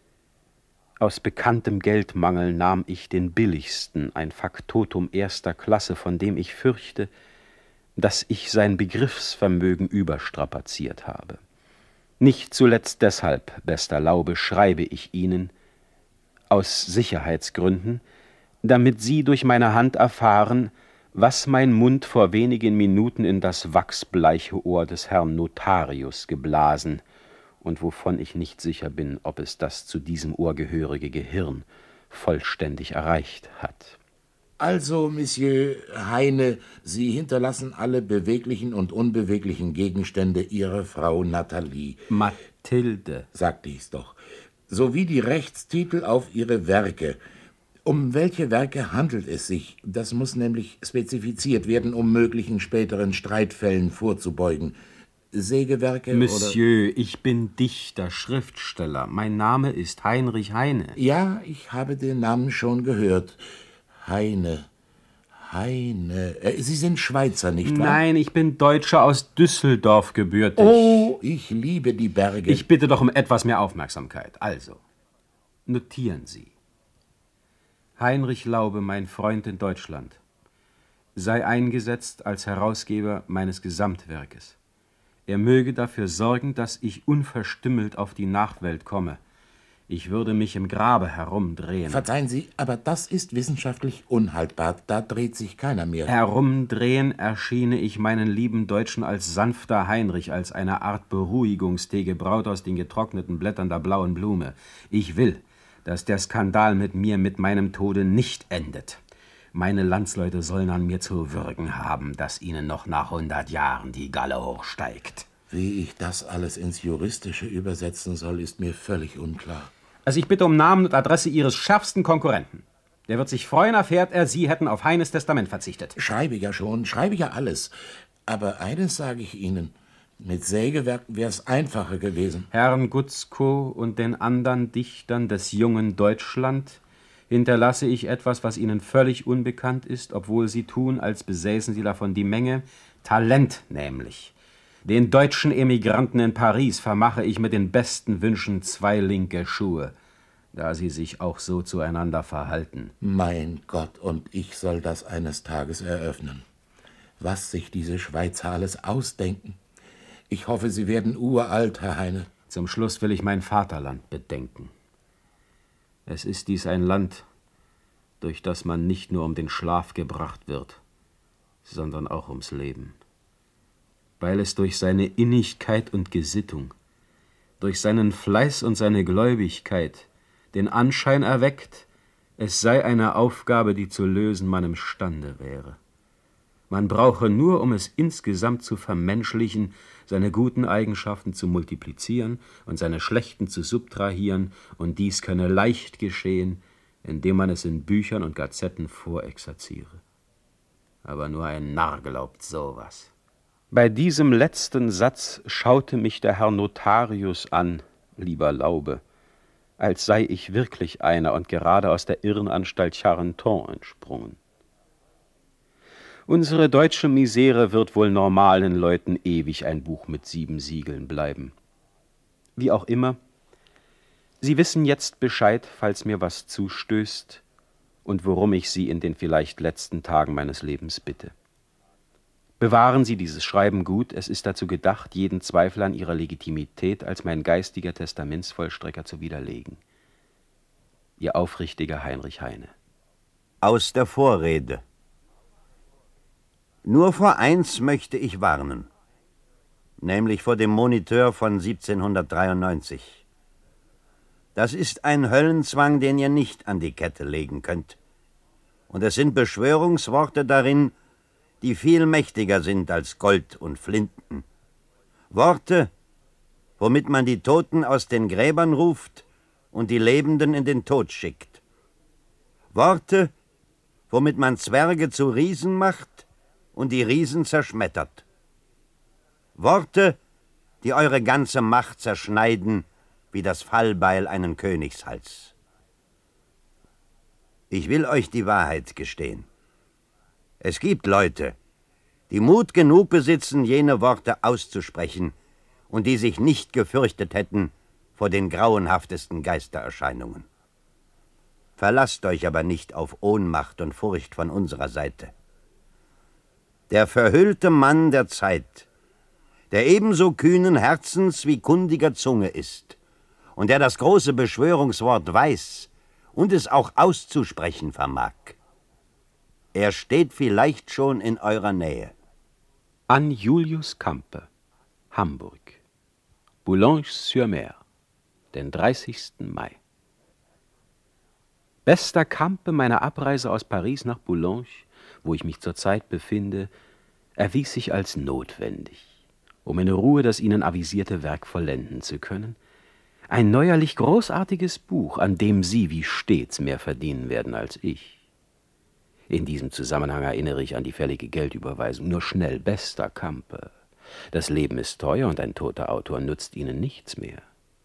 Aus bekanntem Geldmangel nahm ich den billigsten, ein Faktotum erster Klasse, von dem ich fürchte, dass ich sein Begriffsvermögen überstrapaziert habe. Nicht zuletzt deshalb, bester Laube, schreibe ich Ihnen, aus Sicherheitsgründen, damit Sie durch meine Hand erfahren, was mein Mund vor wenigen Minuten in das wachsbleiche Ohr des Herrn Notarius geblasen und wovon ich nicht sicher bin, ob es das zu diesem Ohr gehörige Gehirn vollständig erreicht hat. Also, Monsieur Heine, Sie hinterlassen alle beweglichen und unbeweglichen Gegenstände Ihrer Frau Nathalie. Mathilde. Sagte ich's doch. Sowie die Rechtstitel auf Ihre Werke. Um welche Werke handelt es sich? Das muss nämlich spezifiziert werden, um möglichen späteren Streitfällen vorzubeugen. Sägewerke Monsieur, oder... ich bin Dichter, Schriftsteller. Mein Name ist Heinrich Heine. Ja, ich habe den Namen schon gehört. Heine. Heine. Sie sind Schweizer, nicht wahr? Nein, ich bin Deutscher aus Düsseldorf gebürtig. Oh, ich liebe die Berge. Ich bitte doch um etwas mehr Aufmerksamkeit. Also, notieren Sie. Heinrich Laube, mein Freund in Deutschland, sei eingesetzt als Herausgeber meines Gesamtwerkes. Er möge dafür sorgen, dass ich unverstümmelt auf die Nachwelt komme. Ich würde mich im Grabe herumdrehen. Verzeihen Sie, aber das ist wissenschaftlich unhaltbar. Da dreht sich keiner mehr. Herumdrehen erschiene ich meinen lieben Deutschen als sanfter Heinrich, als eine Art Beruhigungstee gebraut aus den getrockneten Blättern der blauen Blume. Ich will, dass der Skandal mit mir, mit meinem Tode nicht endet. Meine Landsleute sollen an mir zu würgen haben, dass ihnen noch nach hundert Jahren die Galle hochsteigt. Wie ich das alles ins Juristische übersetzen soll, ist mir völlig unklar. Also ich bitte um Namen und Adresse Ihres schärfsten Konkurrenten. Der wird sich freuen, erfährt er, Sie hätten auf Heines Testament verzichtet. Schreibe ja schon, schreibe ja alles. Aber eines sage ich Ihnen, mit Sägewerken wäre es einfacher gewesen. Herrn Gutzkow und den anderen Dichtern des jungen Deutschland hinterlasse ich etwas, was Ihnen völlig unbekannt ist, obwohl Sie tun, als besäßen Sie davon die Menge. Talent nämlich. Den deutschen Emigranten in Paris vermache ich mit den besten Wünschen zwei linke Schuhe, da sie sich auch so zueinander verhalten. Mein Gott, und ich soll das eines Tages eröffnen. Was sich diese Schweizer alles ausdenken. Ich hoffe, Sie werden uralt, Herr Heine. Zum Schluss will ich mein Vaterland bedenken. Es ist dies ein Land, durch das man nicht nur um den Schlaf gebracht wird, sondern auch ums Leben. Weil es durch seine Innigkeit und Gesittung, durch seinen Fleiß und seine Gläubigkeit den Anschein erweckt, es sei eine Aufgabe, die zu lösen man imstande wäre. Man brauche nur, um es insgesamt zu vermenschlichen, seine guten Eigenschaften zu multiplizieren und seine schlechten zu subtrahieren, und dies könne leicht geschehen, indem man es in Büchern und Gazetten vorexerziere. Aber nur ein Narr glaubt sowas. Bei diesem letzten Satz schaute mich der Herr Notarius an, lieber Laube, als sei ich wirklich einer und gerade aus der Irrenanstalt Charenton entsprungen. Unsere deutsche Misere wird wohl normalen Leuten ewig ein Buch mit sieben Siegeln bleiben. Wie auch immer, Sie wissen jetzt Bescheid, falls mir was zustößt und worum ich Sie in den vielleicht letzten Tagen meines Lebens bitte. Bewahren Sie dieses Schreiben gut, es ist dazu gedacht, jeden Zweifel an Ihrer Legitimität als mein geistiger Testamentsvollstrecker zu widerlegen. Ihr aufrichtiger Heinrich Heine. Aus der Vorrede. Nur vor eins möchte ich warnen, nämlich vor dem Moniteur von siebzehnhundertdreiundneunzig. Das ist ein Höllenzwang, den ihr nicht an die Kette legen könnt. Und es sind Beschwörungsworte darin, die viel mächtiger sind als Gold und Flinten. Worte, womit man die Toten aus den Gräbern ruft und die Lebenden in den Tod schickt. Worte, womit man Zwerge zu Riesen macht und die Riesen zerschmettert. Worte, die eure ganze Macht zerschneiden, wie das Fallbeil einen Königshals. Ich will euch die Wahrheit gestehen. Es gibt Leute, die Mut genug besitzen, jene Worte auszusprechen, und die sich nicht gefürchtet hätten vor den grauenhaftesten Geistererscheinungen. Verlasst euch aber nicht auf Ohnmacht und Furcht von unserer Seite. Der verhüllte Mann der Zeit, der ebenso kühnen Herzens wie kundiger Zunge ist und der das große Beschwörungswort weiß und es auch auszusprechen vermag, er steht vielleicht schon in eurer Nähe. An Julius Campe, Hamburg, Boulogne-sur-Mer, den dreißigsten Mai. Bester Campe, meine Abreise aus Paris nach Boulogne, wo ich mich zurzeit befinde, erwies sich als notwendig, um in Ruhe das Ihnen avisierte Werk vollenden zu können. Ein neuerlich großartiges Buch, an dem Sie wie stets mehr verdienen werden als ich. In diesem Zusammenhang erinnere ich an die fällige Geldüberweisung. Nur schnell, bester Campe. Das Leben ist teuer und ein toter Autor nutzt Ihnen nichts mehr.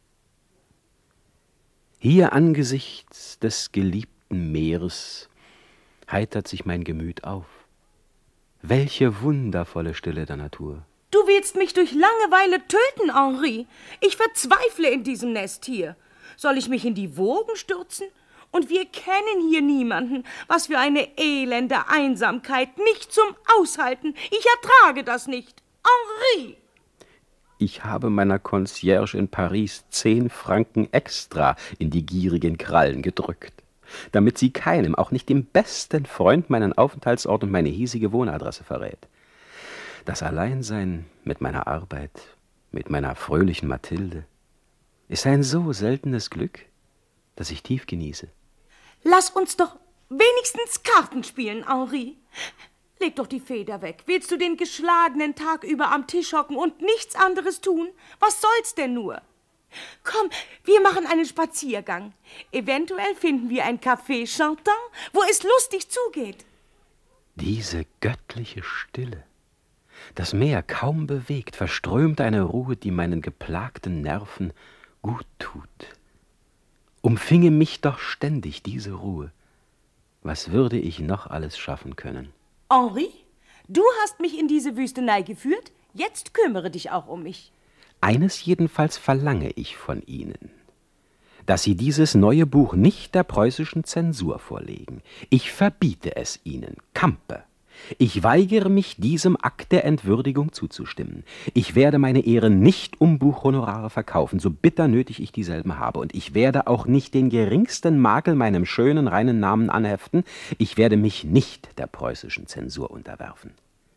Hier angesichts des geliebten Meeres heitert sich mein Gemüt auf. Welche wundervolle Stille der Natur. Du willst mich durch Langeweile töten, Henri. Ich verzweifle in diesem Nest hier. Soll ich mich in die Wogen stürzen? Und wir kennen hier niemanden. Was für eine elende Einsamkeit. Nicht zum Aushalten. Ich ertrage das nicht. Henri! Ich habe meiner Concierge in Paris zehn Franken extra in die gierigen Krallen gedrückt, damit sie keinem, auch nicht dem besten Freund, meinen Aufenthaltsort und meine hiesige Wohnadresse verrät. Das Alleinsein mit meiner Arbeit, mit meiner fröhlichen Mathilde, ist ein so seltenes Glück, das ich tief genieße. Lass uns doch wenigstens Karten spielen, Henri. Leg doch die Feder weg. Willst du den geschlagenen Tag über am Tisch hocken und nichts anderes tun? Was soll's denn nur? Komm, wir machen einen Spaziergang. Eventuell finden wir ein Café Chantant, wo es lustig zugeht. Diese göttliche Stille. Das Meer kaum bewegt, verströmt eine Ruhe, die meinen geplagten Nerven gut tut. Umfinge mich doch ständig diese Ruhe. Was würde ich noch alles schaffen können? Henri, du hast mich in diese Wüstenei geführt, jetzt kümmere dich auch um mich. Eines jedenfalls verlange ich von Ihnen, dass Sie dieses neue Buch nicht der preußischen Zensur vorlegen. Ich verbiete es Ihnen, Campe. Ich weigere mich, diesem Akt der Entwürdigung zuzustimmen. Ich werde meine Ehre nicht um Buchhonorare verkaufen, so bitter nötig ich dieselben habe. Und ich werde auch nicht den geringsten Makel meinem schönen, reinen Namen anheften. Ich werde mich nicht der preußischen Zensur unterwerfen.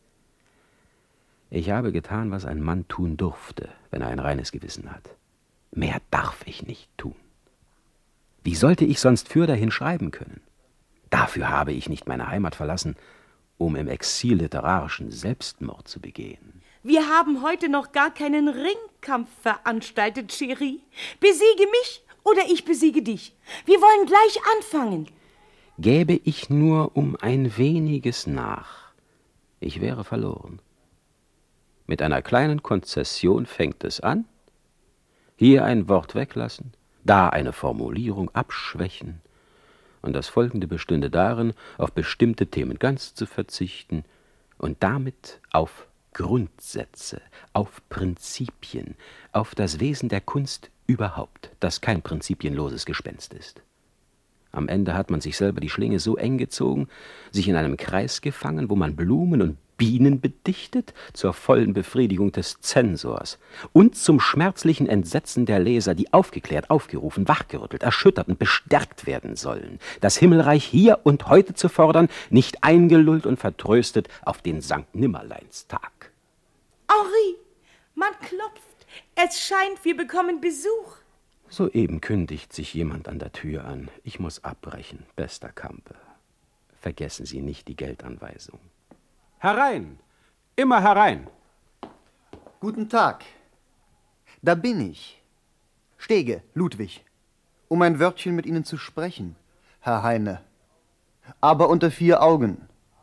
Ich habe getan, was ein Mann tun durfte, wenn er ein reines Gewissen hat. Mehr darf ich nicht tun. Wie sollte ich sonst fürderhin schreiben können? Dafür habe ich nicht meine Heimat verlassen, um im Exil literarischen Selbstmord zu begehen. Wir haben heute noch gar keinen Ringkampf veranstaltet, Chérie. Besiege mich oder ich besiege dich. Wir wollen gleich anfangen. Gäbe ich nur um ein weniges nach, ich wäre verloren. Mit einer kleinen Konzession fängt es an. Hier ein Wort weglassen, da eine Formulierung abschwächen. Und das Folgende bestünde darin, auf bestimmte Themen ganz zu verzichten und damit auf Grundsätze, auf Prinzipien, auf das Wesen der Kunst überhaupt, das kein prinzipienloses Gespenst ist. Am Ende hat man sich selber die Schlinge so eng gezogen, sich in einem Kreis gefangen, wo man Blumen und Bienen bedichtet, zur vollen Befriedigung des Zensors und zum schmerzlichen Entsetzen der Leser, die aufgeklärt, aufgerufen, wachgerüttelt, erschüttert und bestärkt werden sollen, das Himmelreich hier und heute zu fordern, nicht eingelullt und vertröstet auf den Sankt Nimmerleinstag. Henri, man klopft. Es scheint, wir bekommen Besuch. Soeben kündigt sich jemand an der Tür an. Ich muss abbrechen, bester Campe. Vergessen Sie nicht die Geldanweisung. Herein! Immer herein! Guten Tag. Da bin ich. Stege, Ludwig, um ein Wörtchen mit Ihnen zu sprechen, Herr Heine. Aber unter vier Augen.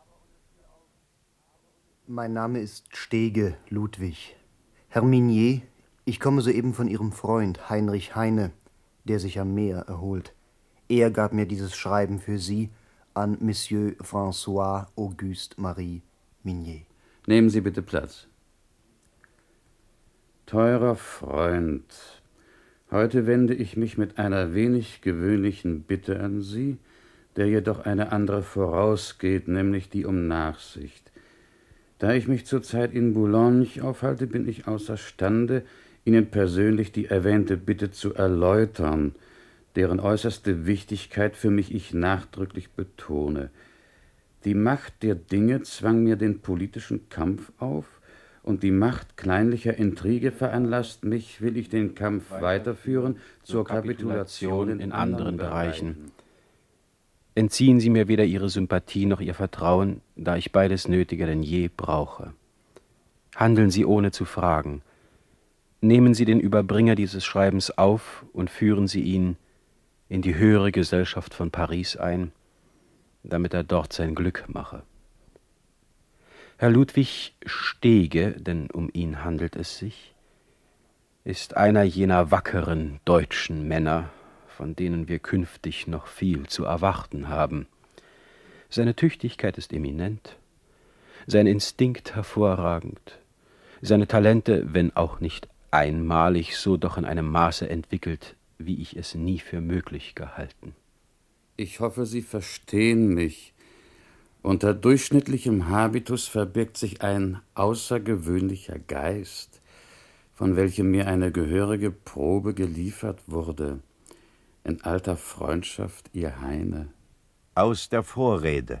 Mein Name ist Stege, Ludwig. Herr Mignet, ich komme soeben von Ihrem Freund Heinrich Heine, der sich am Meer erholt. Er gab mir dieses Schreiben für Sie an Monsieur François Auguste Marie Mignet. Nehmen Sie bitte Platz. Teurer Freund, heute wende ich mich mit einer wenig gewöhnlichen Bitte an Sie, der jedoch eine andere vorausgeht, nämlich die um Nachsicht. Da ich mich zurzeit in Boulogne aufhalte, bin ich außerstande, Ihnen persönlich die erwähnte Bitte zu erläutern, deren äußerste Wichtigkeit für mich ich nachdrücklich betone. Die Macht der Dinge zwang mir den politischen Kampf auf, und die Macht kleinlicher Intrige veranlasst mich, will ich den Kampf weiterführen, zur Kapitulation in anderen Bereichen. Entziehen Sie mir weder Ihre Sympathie noch Ihr Vertrauen, da ich beides nötiger denn je brauche. Handeln Sie ohne zu fragen. Nehmen Sie den Überbringer dieses Schreibens auf und führen Sie ihn in die höhere Gesellschaft von Paris ein, damit er dort sein Glück mache. Herr Ludwig Stege, denn um ihn handelt es sich, ist einer jener wackeren deutschen Männer, von denen wir künftig noch viel zu erwarten haben. Seine Tüchtigkeit ist eminent, sein Instinkt hervorragend, seine Talente, wenn auch nicht einmalig, so doch in einem Maße entwickelt, wie ich es nie für möglich gehalten. Ich hoffe, Sie verstehen mich. Unter durchschnittlichem Habitus verbirgt sich ein außergewöhnlicher Geist, von welchem mir eine gehörige Probe geliefert wurde. In alter Freundschaft, Ihr Heine. Aus der Vorrede.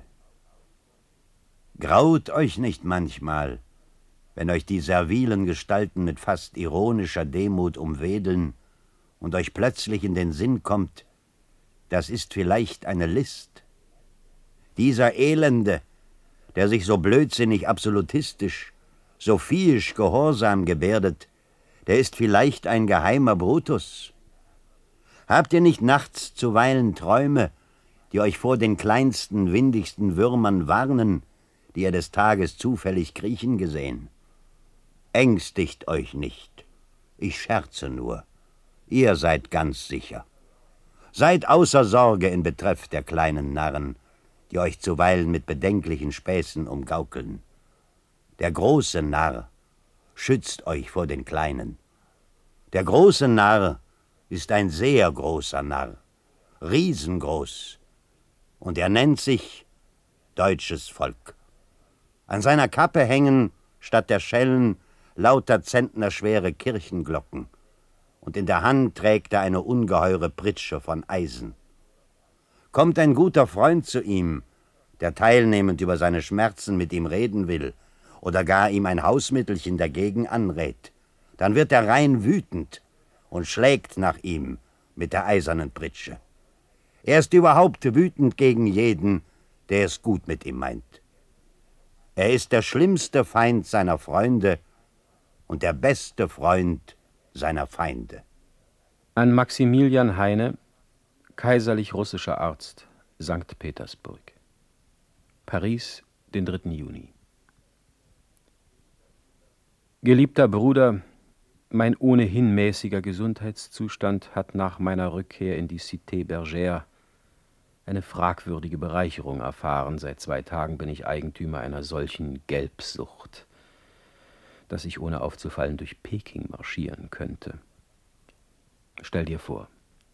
Graut euch nicht manchmal, wenn euch die servilen Gestalten mit fast ironischer Demut umwedeln und euch plötzlich in den Sinn kommt, das ist vielleicht eine List. Dieser Elende, der sich so blödsinnig absolutistisch, so viehisch gehorsam gebärdet, der ist vielleicht ein geheimer Brutus. Habt ihr nicht nachts zuweilen Träume, die euch vor den kleinsten, windigsten Würmern warnen, die ihr des Tages zufällig kriechen gesehen? Ängstigt euch nicht, ich scherze nur, ihr seid ganz sicher. Seid außer Sorge in Betreff der kleinen Narren, die euch zuweilen mit bedenklichen Späßen umgaukeln. Der große Narr schützt euch vor den Kleinen. Der große Narr ist ein sehr großer Narr, riesengroß, und er nennt sich deutsches Volk. An seiner Kappe hängen, statt der Schellen, lauter zentnerschwere Kirchenglocken, und in der Hand trägt er eine ungeheure Pritsche von Eisen. Kommt ein guter Freund zu ihm, der teilnehmend über seine Schmerzen mit ihm reden will oder gar ihm ein Hausmittelchen dagegen anrät, dann wird er rein wütend und schlägt nach ihm mit der eisernen Pritsche. Er ist überhaupt wütend gegen jeden, der es gut mit ihm meint. Er ist der schlimmste Feind seiner Freunde und der beste Freund seiner Feinde. An Maximilian Heine, kaiserlich russischer Arzt, Sankt Petersburg. Paris, den dritten Juni. Geliebter Bruder, mein ohnehin mäßiger Gesundheitszustand hat nach meiner Rückkehr in die Cité Bergère eine fragwürdige Bereicherung erfahren. Seit zwei Tagen bin ich Eigentümer einer solchen Gelbsucht, dass ich ohne aufzufallen durch Peking marschieren könnte. Stell dir vor,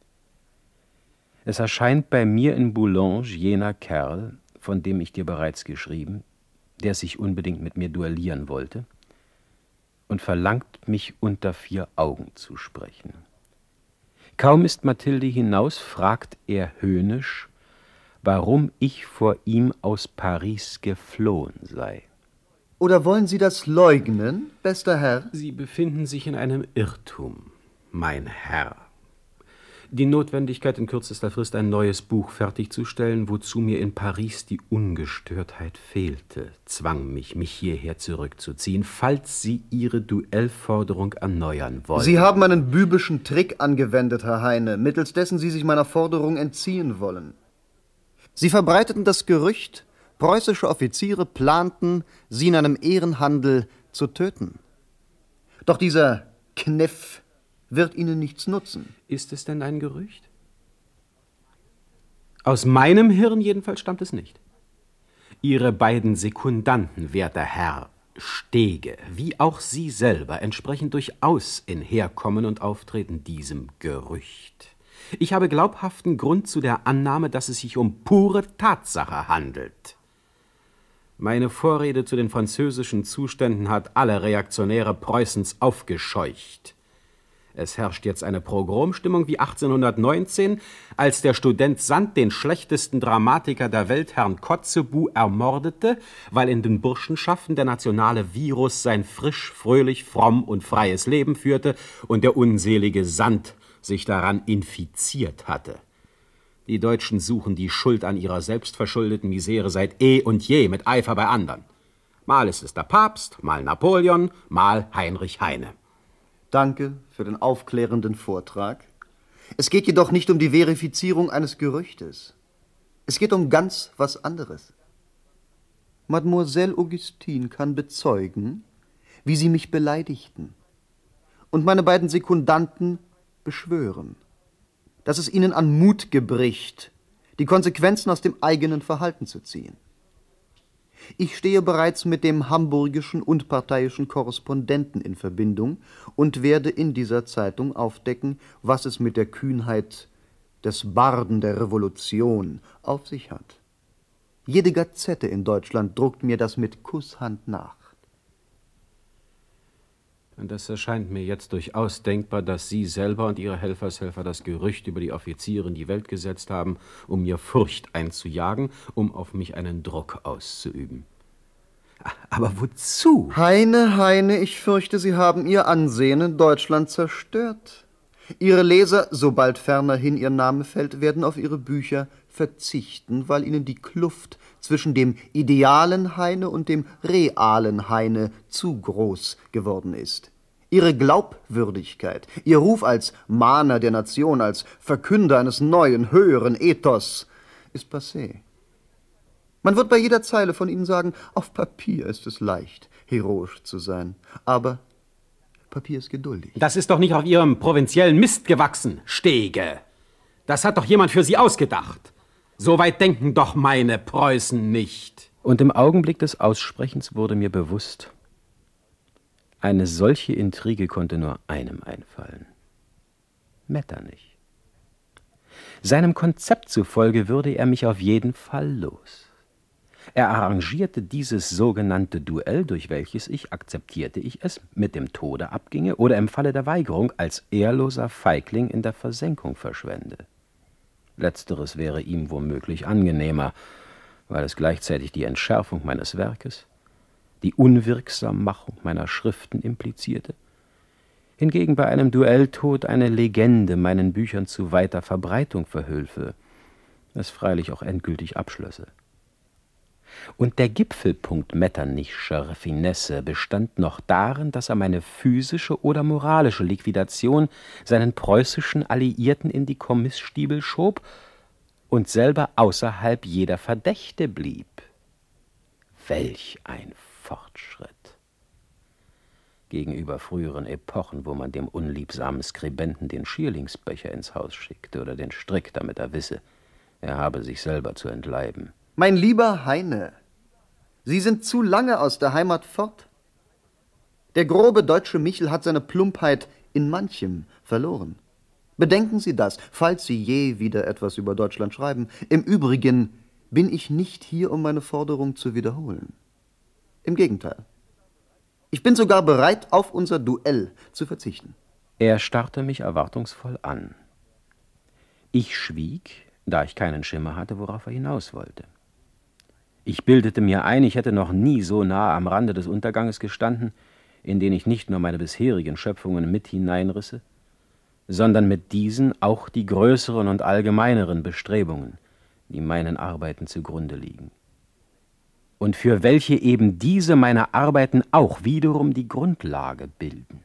es erscheint bei mir in Boulogne jener Kerl, von dem ich dir bereits geschrieben, der sich unbedingt mit mir duellieren wollte, und verlangt, mich unter vier Augen zu sprechen. Kaum ist Mathilde hinaus, fragt er höhnisch, warum ich vor ihm aus Paris geflohen sei. Oder wollen Sie das leugnen, bester Herr? Sie befinden sich in einem Irrtum, mein Herr. Die Notwendigkeit, in kürzester Frist ein neues Buch fertigzustellen, wozu mir in Paris die Ungestörtheit fehlte, zwang mich, mich hierher zurückzuziehen, falls Sie Ihre Duellforderung erneuern wollen. Sie haben einen bübischen Trick angewendet, Herr Heine, mittels dessen Sie sich meiner Forderung entziehen wollen. Sie verbreiteten das Gerücht, preußische Offiziere planten, Sie in einem Ehrenhandel zu töten. Doch dieser Kniff wird Ihnen nichts nutzen. Ist es denn ein Gerücht? Aus meinem Hirn jedenfalls stammt es nicht. Ihre beiden Sekundanten, werter Herr, Stege, wie auch Sie selber, entsprechen durchaus in Herkommen und Auftreten diesem Gerücht. Ich habe glaubhaften Grund zu der Annahme, dass es sich um pure Tatsache handelt. Meine Vorrede zu den französischen Zuständen hat alle Reaktionäre Preußens aufgescheucht. Es herrscht jetzt eine Pogromstimmung wie achtzehnhundertneunzehn, als der Student Sand den schlechtesten Dramatiker der Welt, Herrn Kotzebue, ermordete, weil in den Burschenschaften der nationale Virus sein frisch, fröhlich, fromm und freies Leben führte und der unselige Sand sich daran infiziert hatte. Die Deutschen suchen die Schuld an ihrer selbstverschuldeten Misere seit eh und je mit Eifer bei anderen. Mal ist es der Papst, mal Napoleon, mal Heinrich Heine. Danke für den aufklärenden Vortrag. Es geht jedoch nicht um die Verifizierung eines Gerüchtes. Es geht um ganz was anderes. Mademoiselle Augustine kann bezeugen, wie Sie mich beleidigten. Und meine beiden Sekundanten beschwören, dass es ihnen an Mut gebricht, die Konsequenzen aus dem eigenen Verhalten zu ziehen. Ich stehe bereits mit dem hamburgischen und parteiischen Korrespondenten in Verbindung und werde in dieser Zeitung aufdecken, was es mit der Kühnheit des Barden der Revolution auf sich hat. Jede Gazette in Deutschland druckt mir das mit Kusshand nach. Und es erscheint mir jetzt durchaus denkbar, dass Sie selber und Ihre Helfershelfer das Gerücht über die Offiziere in die Welt gesetzt haben, um mir Furcht einzujagen, um auf mich einen Druck auszuüben. Aber wozu? Heine, Heine, ich fürchte, Sie haben Ihr Ansehen in Deutschland zerstört. Ihre Leser, sobald fernerhin Ihr Name fällt, werden auf Ihre Bücher verzichten, weil ihnen die Kluft zwischen dem idealen Heine und dem realen Heine zu groß geworden ist. Ihre Glaubwürdigkeit, Ihr Ruf als Mahner der Nation, als Verkünder eines neuen, höheren Ethos ist passé. Man wird bei jeder Zeile von Ihnen sagen, auf Papier ist es leicht, heroisch zu sein, aber Papier ist geduldig. Das ist doch nicht auf Ihrem provinziellen Mist gewachsen, Stege. Das hat doch jemand für Sie ausgedacht. So weit denken doch meine Preußen nicht. Und im Augenblick des Aussprechens wurde mir bewusst, eine solche Intrige konnte nur einem einfallen. Metternich. Seinem Konzept zufolge würde er mich auf jeden Fall los. Er arrangierte dieses sogenannte Duell, durch welches ich, akzeptierte ich es, mit dem Tode abginge oder im Falle der Weigerung als ehrloser Feigling in der Versenkung verschwende. Letzteres wäre ihm womöglich angenehmer, weil es gleichzeitig die Entschärfung meines Werkes, die Unwirksammachung meiner Schriften implizierte, hingegen bei einem Duelltod eine Legende meinen Büchern zu weiter Verbreitung verhülfe, es freilich auch endgültig abschlösse. Und der Gipfelpunkt Metternichscher Finesse bestand noch darin, dass er meine physische oder moralische Liquidation seinen preußischen Alliierten in die Kommissstiebel schob und selber außerhalb jeder Verdächte blieb. Welch ein Fortschritt! Gegenüber früheren Epochen, wo man dem unliebsamen Skribenten den Schierlingsbecher ins Haus schickte oder den Strick, damit er wisse, er habe sich selber zu entleiben. Mein lieber Heine, Sie sind zu lange aus der Heimat fort. Der grobe deutsche Michel hat seine Plumpheit in manchem verloren. Bedenken Sie das, falls Sie je wieder etwas über Deutschland schreiben. Im Übrigen bin ich nicht hier, um meine Forderung zu wiederholen. Im Gegenteil. Ich bin sogar bereit, auf unser Duell zu verzichten. Er starrte mich erwartungsvoll an. Ich schwieg, da ich keinen Schimmer hatte, worauf er hinaus wollte. Ich bildete mir ein, ich hätte noch nie so nah am Rande des Unterganges gestanden, in den ich nicht nur meine bisherigen Schöpfungen mit hineinrisse, sondern mit diesen auch die größeren und allgemeineren Bestrebungen, die meinen Arbeiten zugrunde liegen. Und für welche eben diese meine Arbeiten auch wiederum die Grundlage bilden.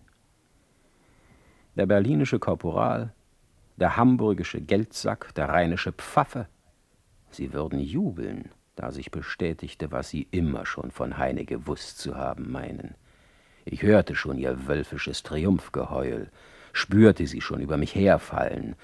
Der berlinische Korporal, der hamburgische Geldsack, der rheinische Pfaffe, sie würden jubeln, da sich bestätigte, was sie immer schon von Heine gewusst zu haben meinen. Ich hörte schon ihr wölfisches Triumphgeheul, spürte sie schon über mich herfallen.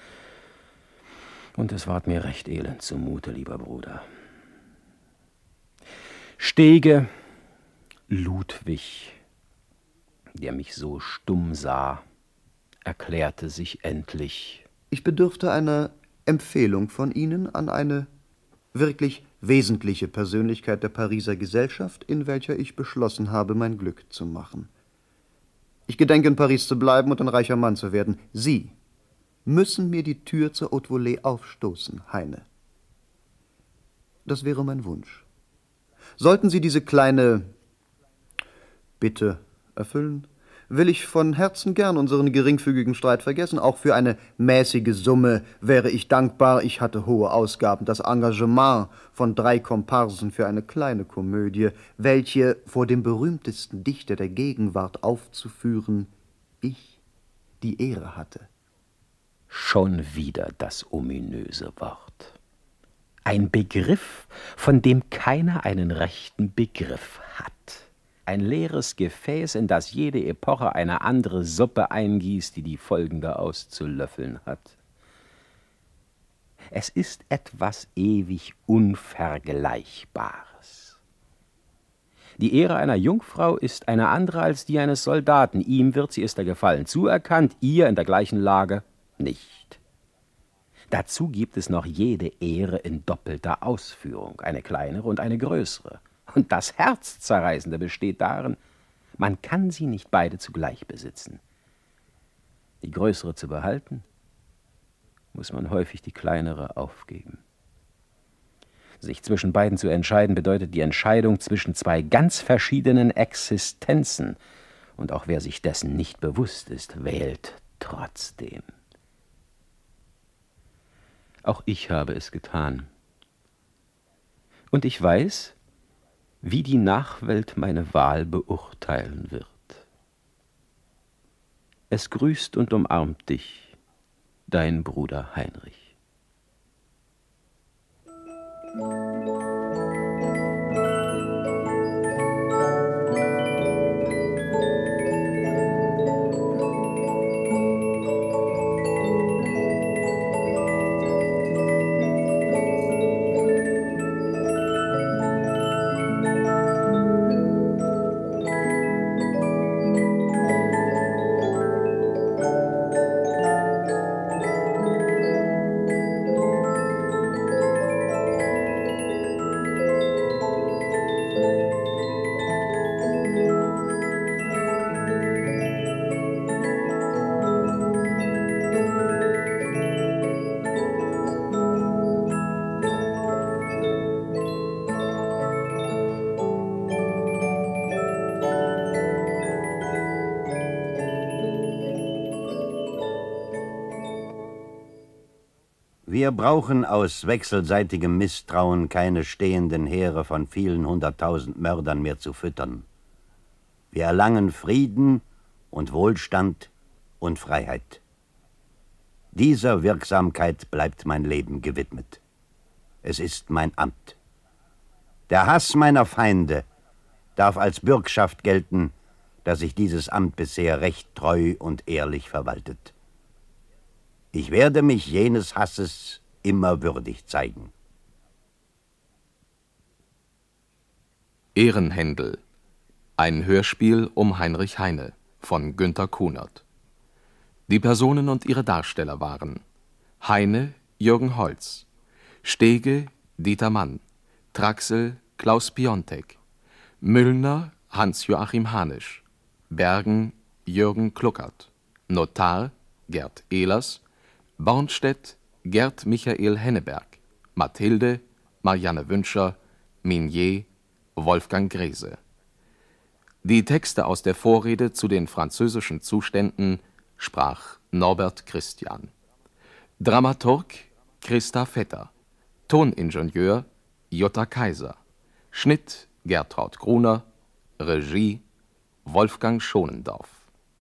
Und es ward mir recht elend zumute, lieber Bruder. Stege, Ludwig, der mich so stumm sah, erklärte sich endlich. Ich bedürfte einer Empfehlung von Ihnen an eine wirklich wesentliche Persönlichkeit der Pariser Gesellschaft, in welcher ich beschlossen habe, mein Glück zu machen. Ich gedenke, in Paris zu bleiben und ein reicher Mann zu werden. Sie müssen mir die Tür zur Haute Volée aufstoßen, Heine. Das wäre mein Wunsch. Sollten Sie diese kleine Bitte erfüllen, will ich von Herzen gern unseren geringfügigen Streit vergessen. Auch für eine mäßige Summe wäre ich dankbar. Ich hatte hohe Ausgaben. Das Engagement von drei Komparsen für eine kleine Komödie, welche vor dem berühmtesten Dichter der Gegenwart aufzuführen, ich die Ehre hatte. Schon wieder das ominöse Wort. Ein Begriff, von dem keiner einen rechten Begriff hat. Ein leeres Gefäß, in das jede Epoche eine andere Suppe eingießt, die die folgende auszulöffeln hat. Es ist etwas ewig Unvergleichbares. Die Ehre einer Jungfrau ist eine andere als die eines Soldaten. Ihm wird sie, ist der Gefallen zuerkannt, ihr in der gleichen Lage nicht. Dazu gibt es noch jede Ehre in doppelter Ausführung, eine kleinere und eine größere. Und das Herzzerreißende besteht darin, man kann sie nicht beide zugleich besitzen. Die größere zu behalten, muss man häufig die kleinere aufgeben. Sich zwischen beiden zu entscheiden, bedeutet die Entscheidung zwischen zwei ganz verschiedenen Existenzen. Und auch wer sich dessen nicht bewusst ist, wählt trotzdem. Auch ich habe es getan. Und ich weiß, wie die Nachwelt meine Wahl beurteilen wird. Es grüßt und umarmt dich, dein Bruder Heinrich. Wir brauchen aus wechselseitigem Misstrauen keine stehenden Heere von vielen hunderttausend Mördern mehr zu füttern. Wir erlangen Frieden und Wohlstand und Freiheit. Dieser Wirksamkeit bleibt mein Leben gewidmet. Es ist mein Amt. Der Hass meiner Feinde darf als Bürgschaft gelten, dass ich dieses Amt bisher recht treu und ehrlich verwaltet. Ich werde mich jenes Hasses immer würdig zeigen. Ehrenhändel. Ein Hörspiel um Heinrich Heine von Günter Kunert. Die Personen und ihre Darsteller waren Heine Jürgen Holz, Stege Dieter Mann, Traxel Klaus Piontek, Müllner Hans-Joachim Hanisch, Bergen Jürgen Kluckert, Notar Gerd Ehlers, Bornstedt Gerd Michael Henneberg, Mathilde Marianne Wünscher, Minier Wolfgang Grese. Die Texte aus der Vorrede zu den französischen Zuständen sprach Norbert Christian. Dramaturg Christa Vetter, Toningenieur Jutta Kaiser, Schnitt Gertraud Gruner, Regie Wolfgang Schonendorf.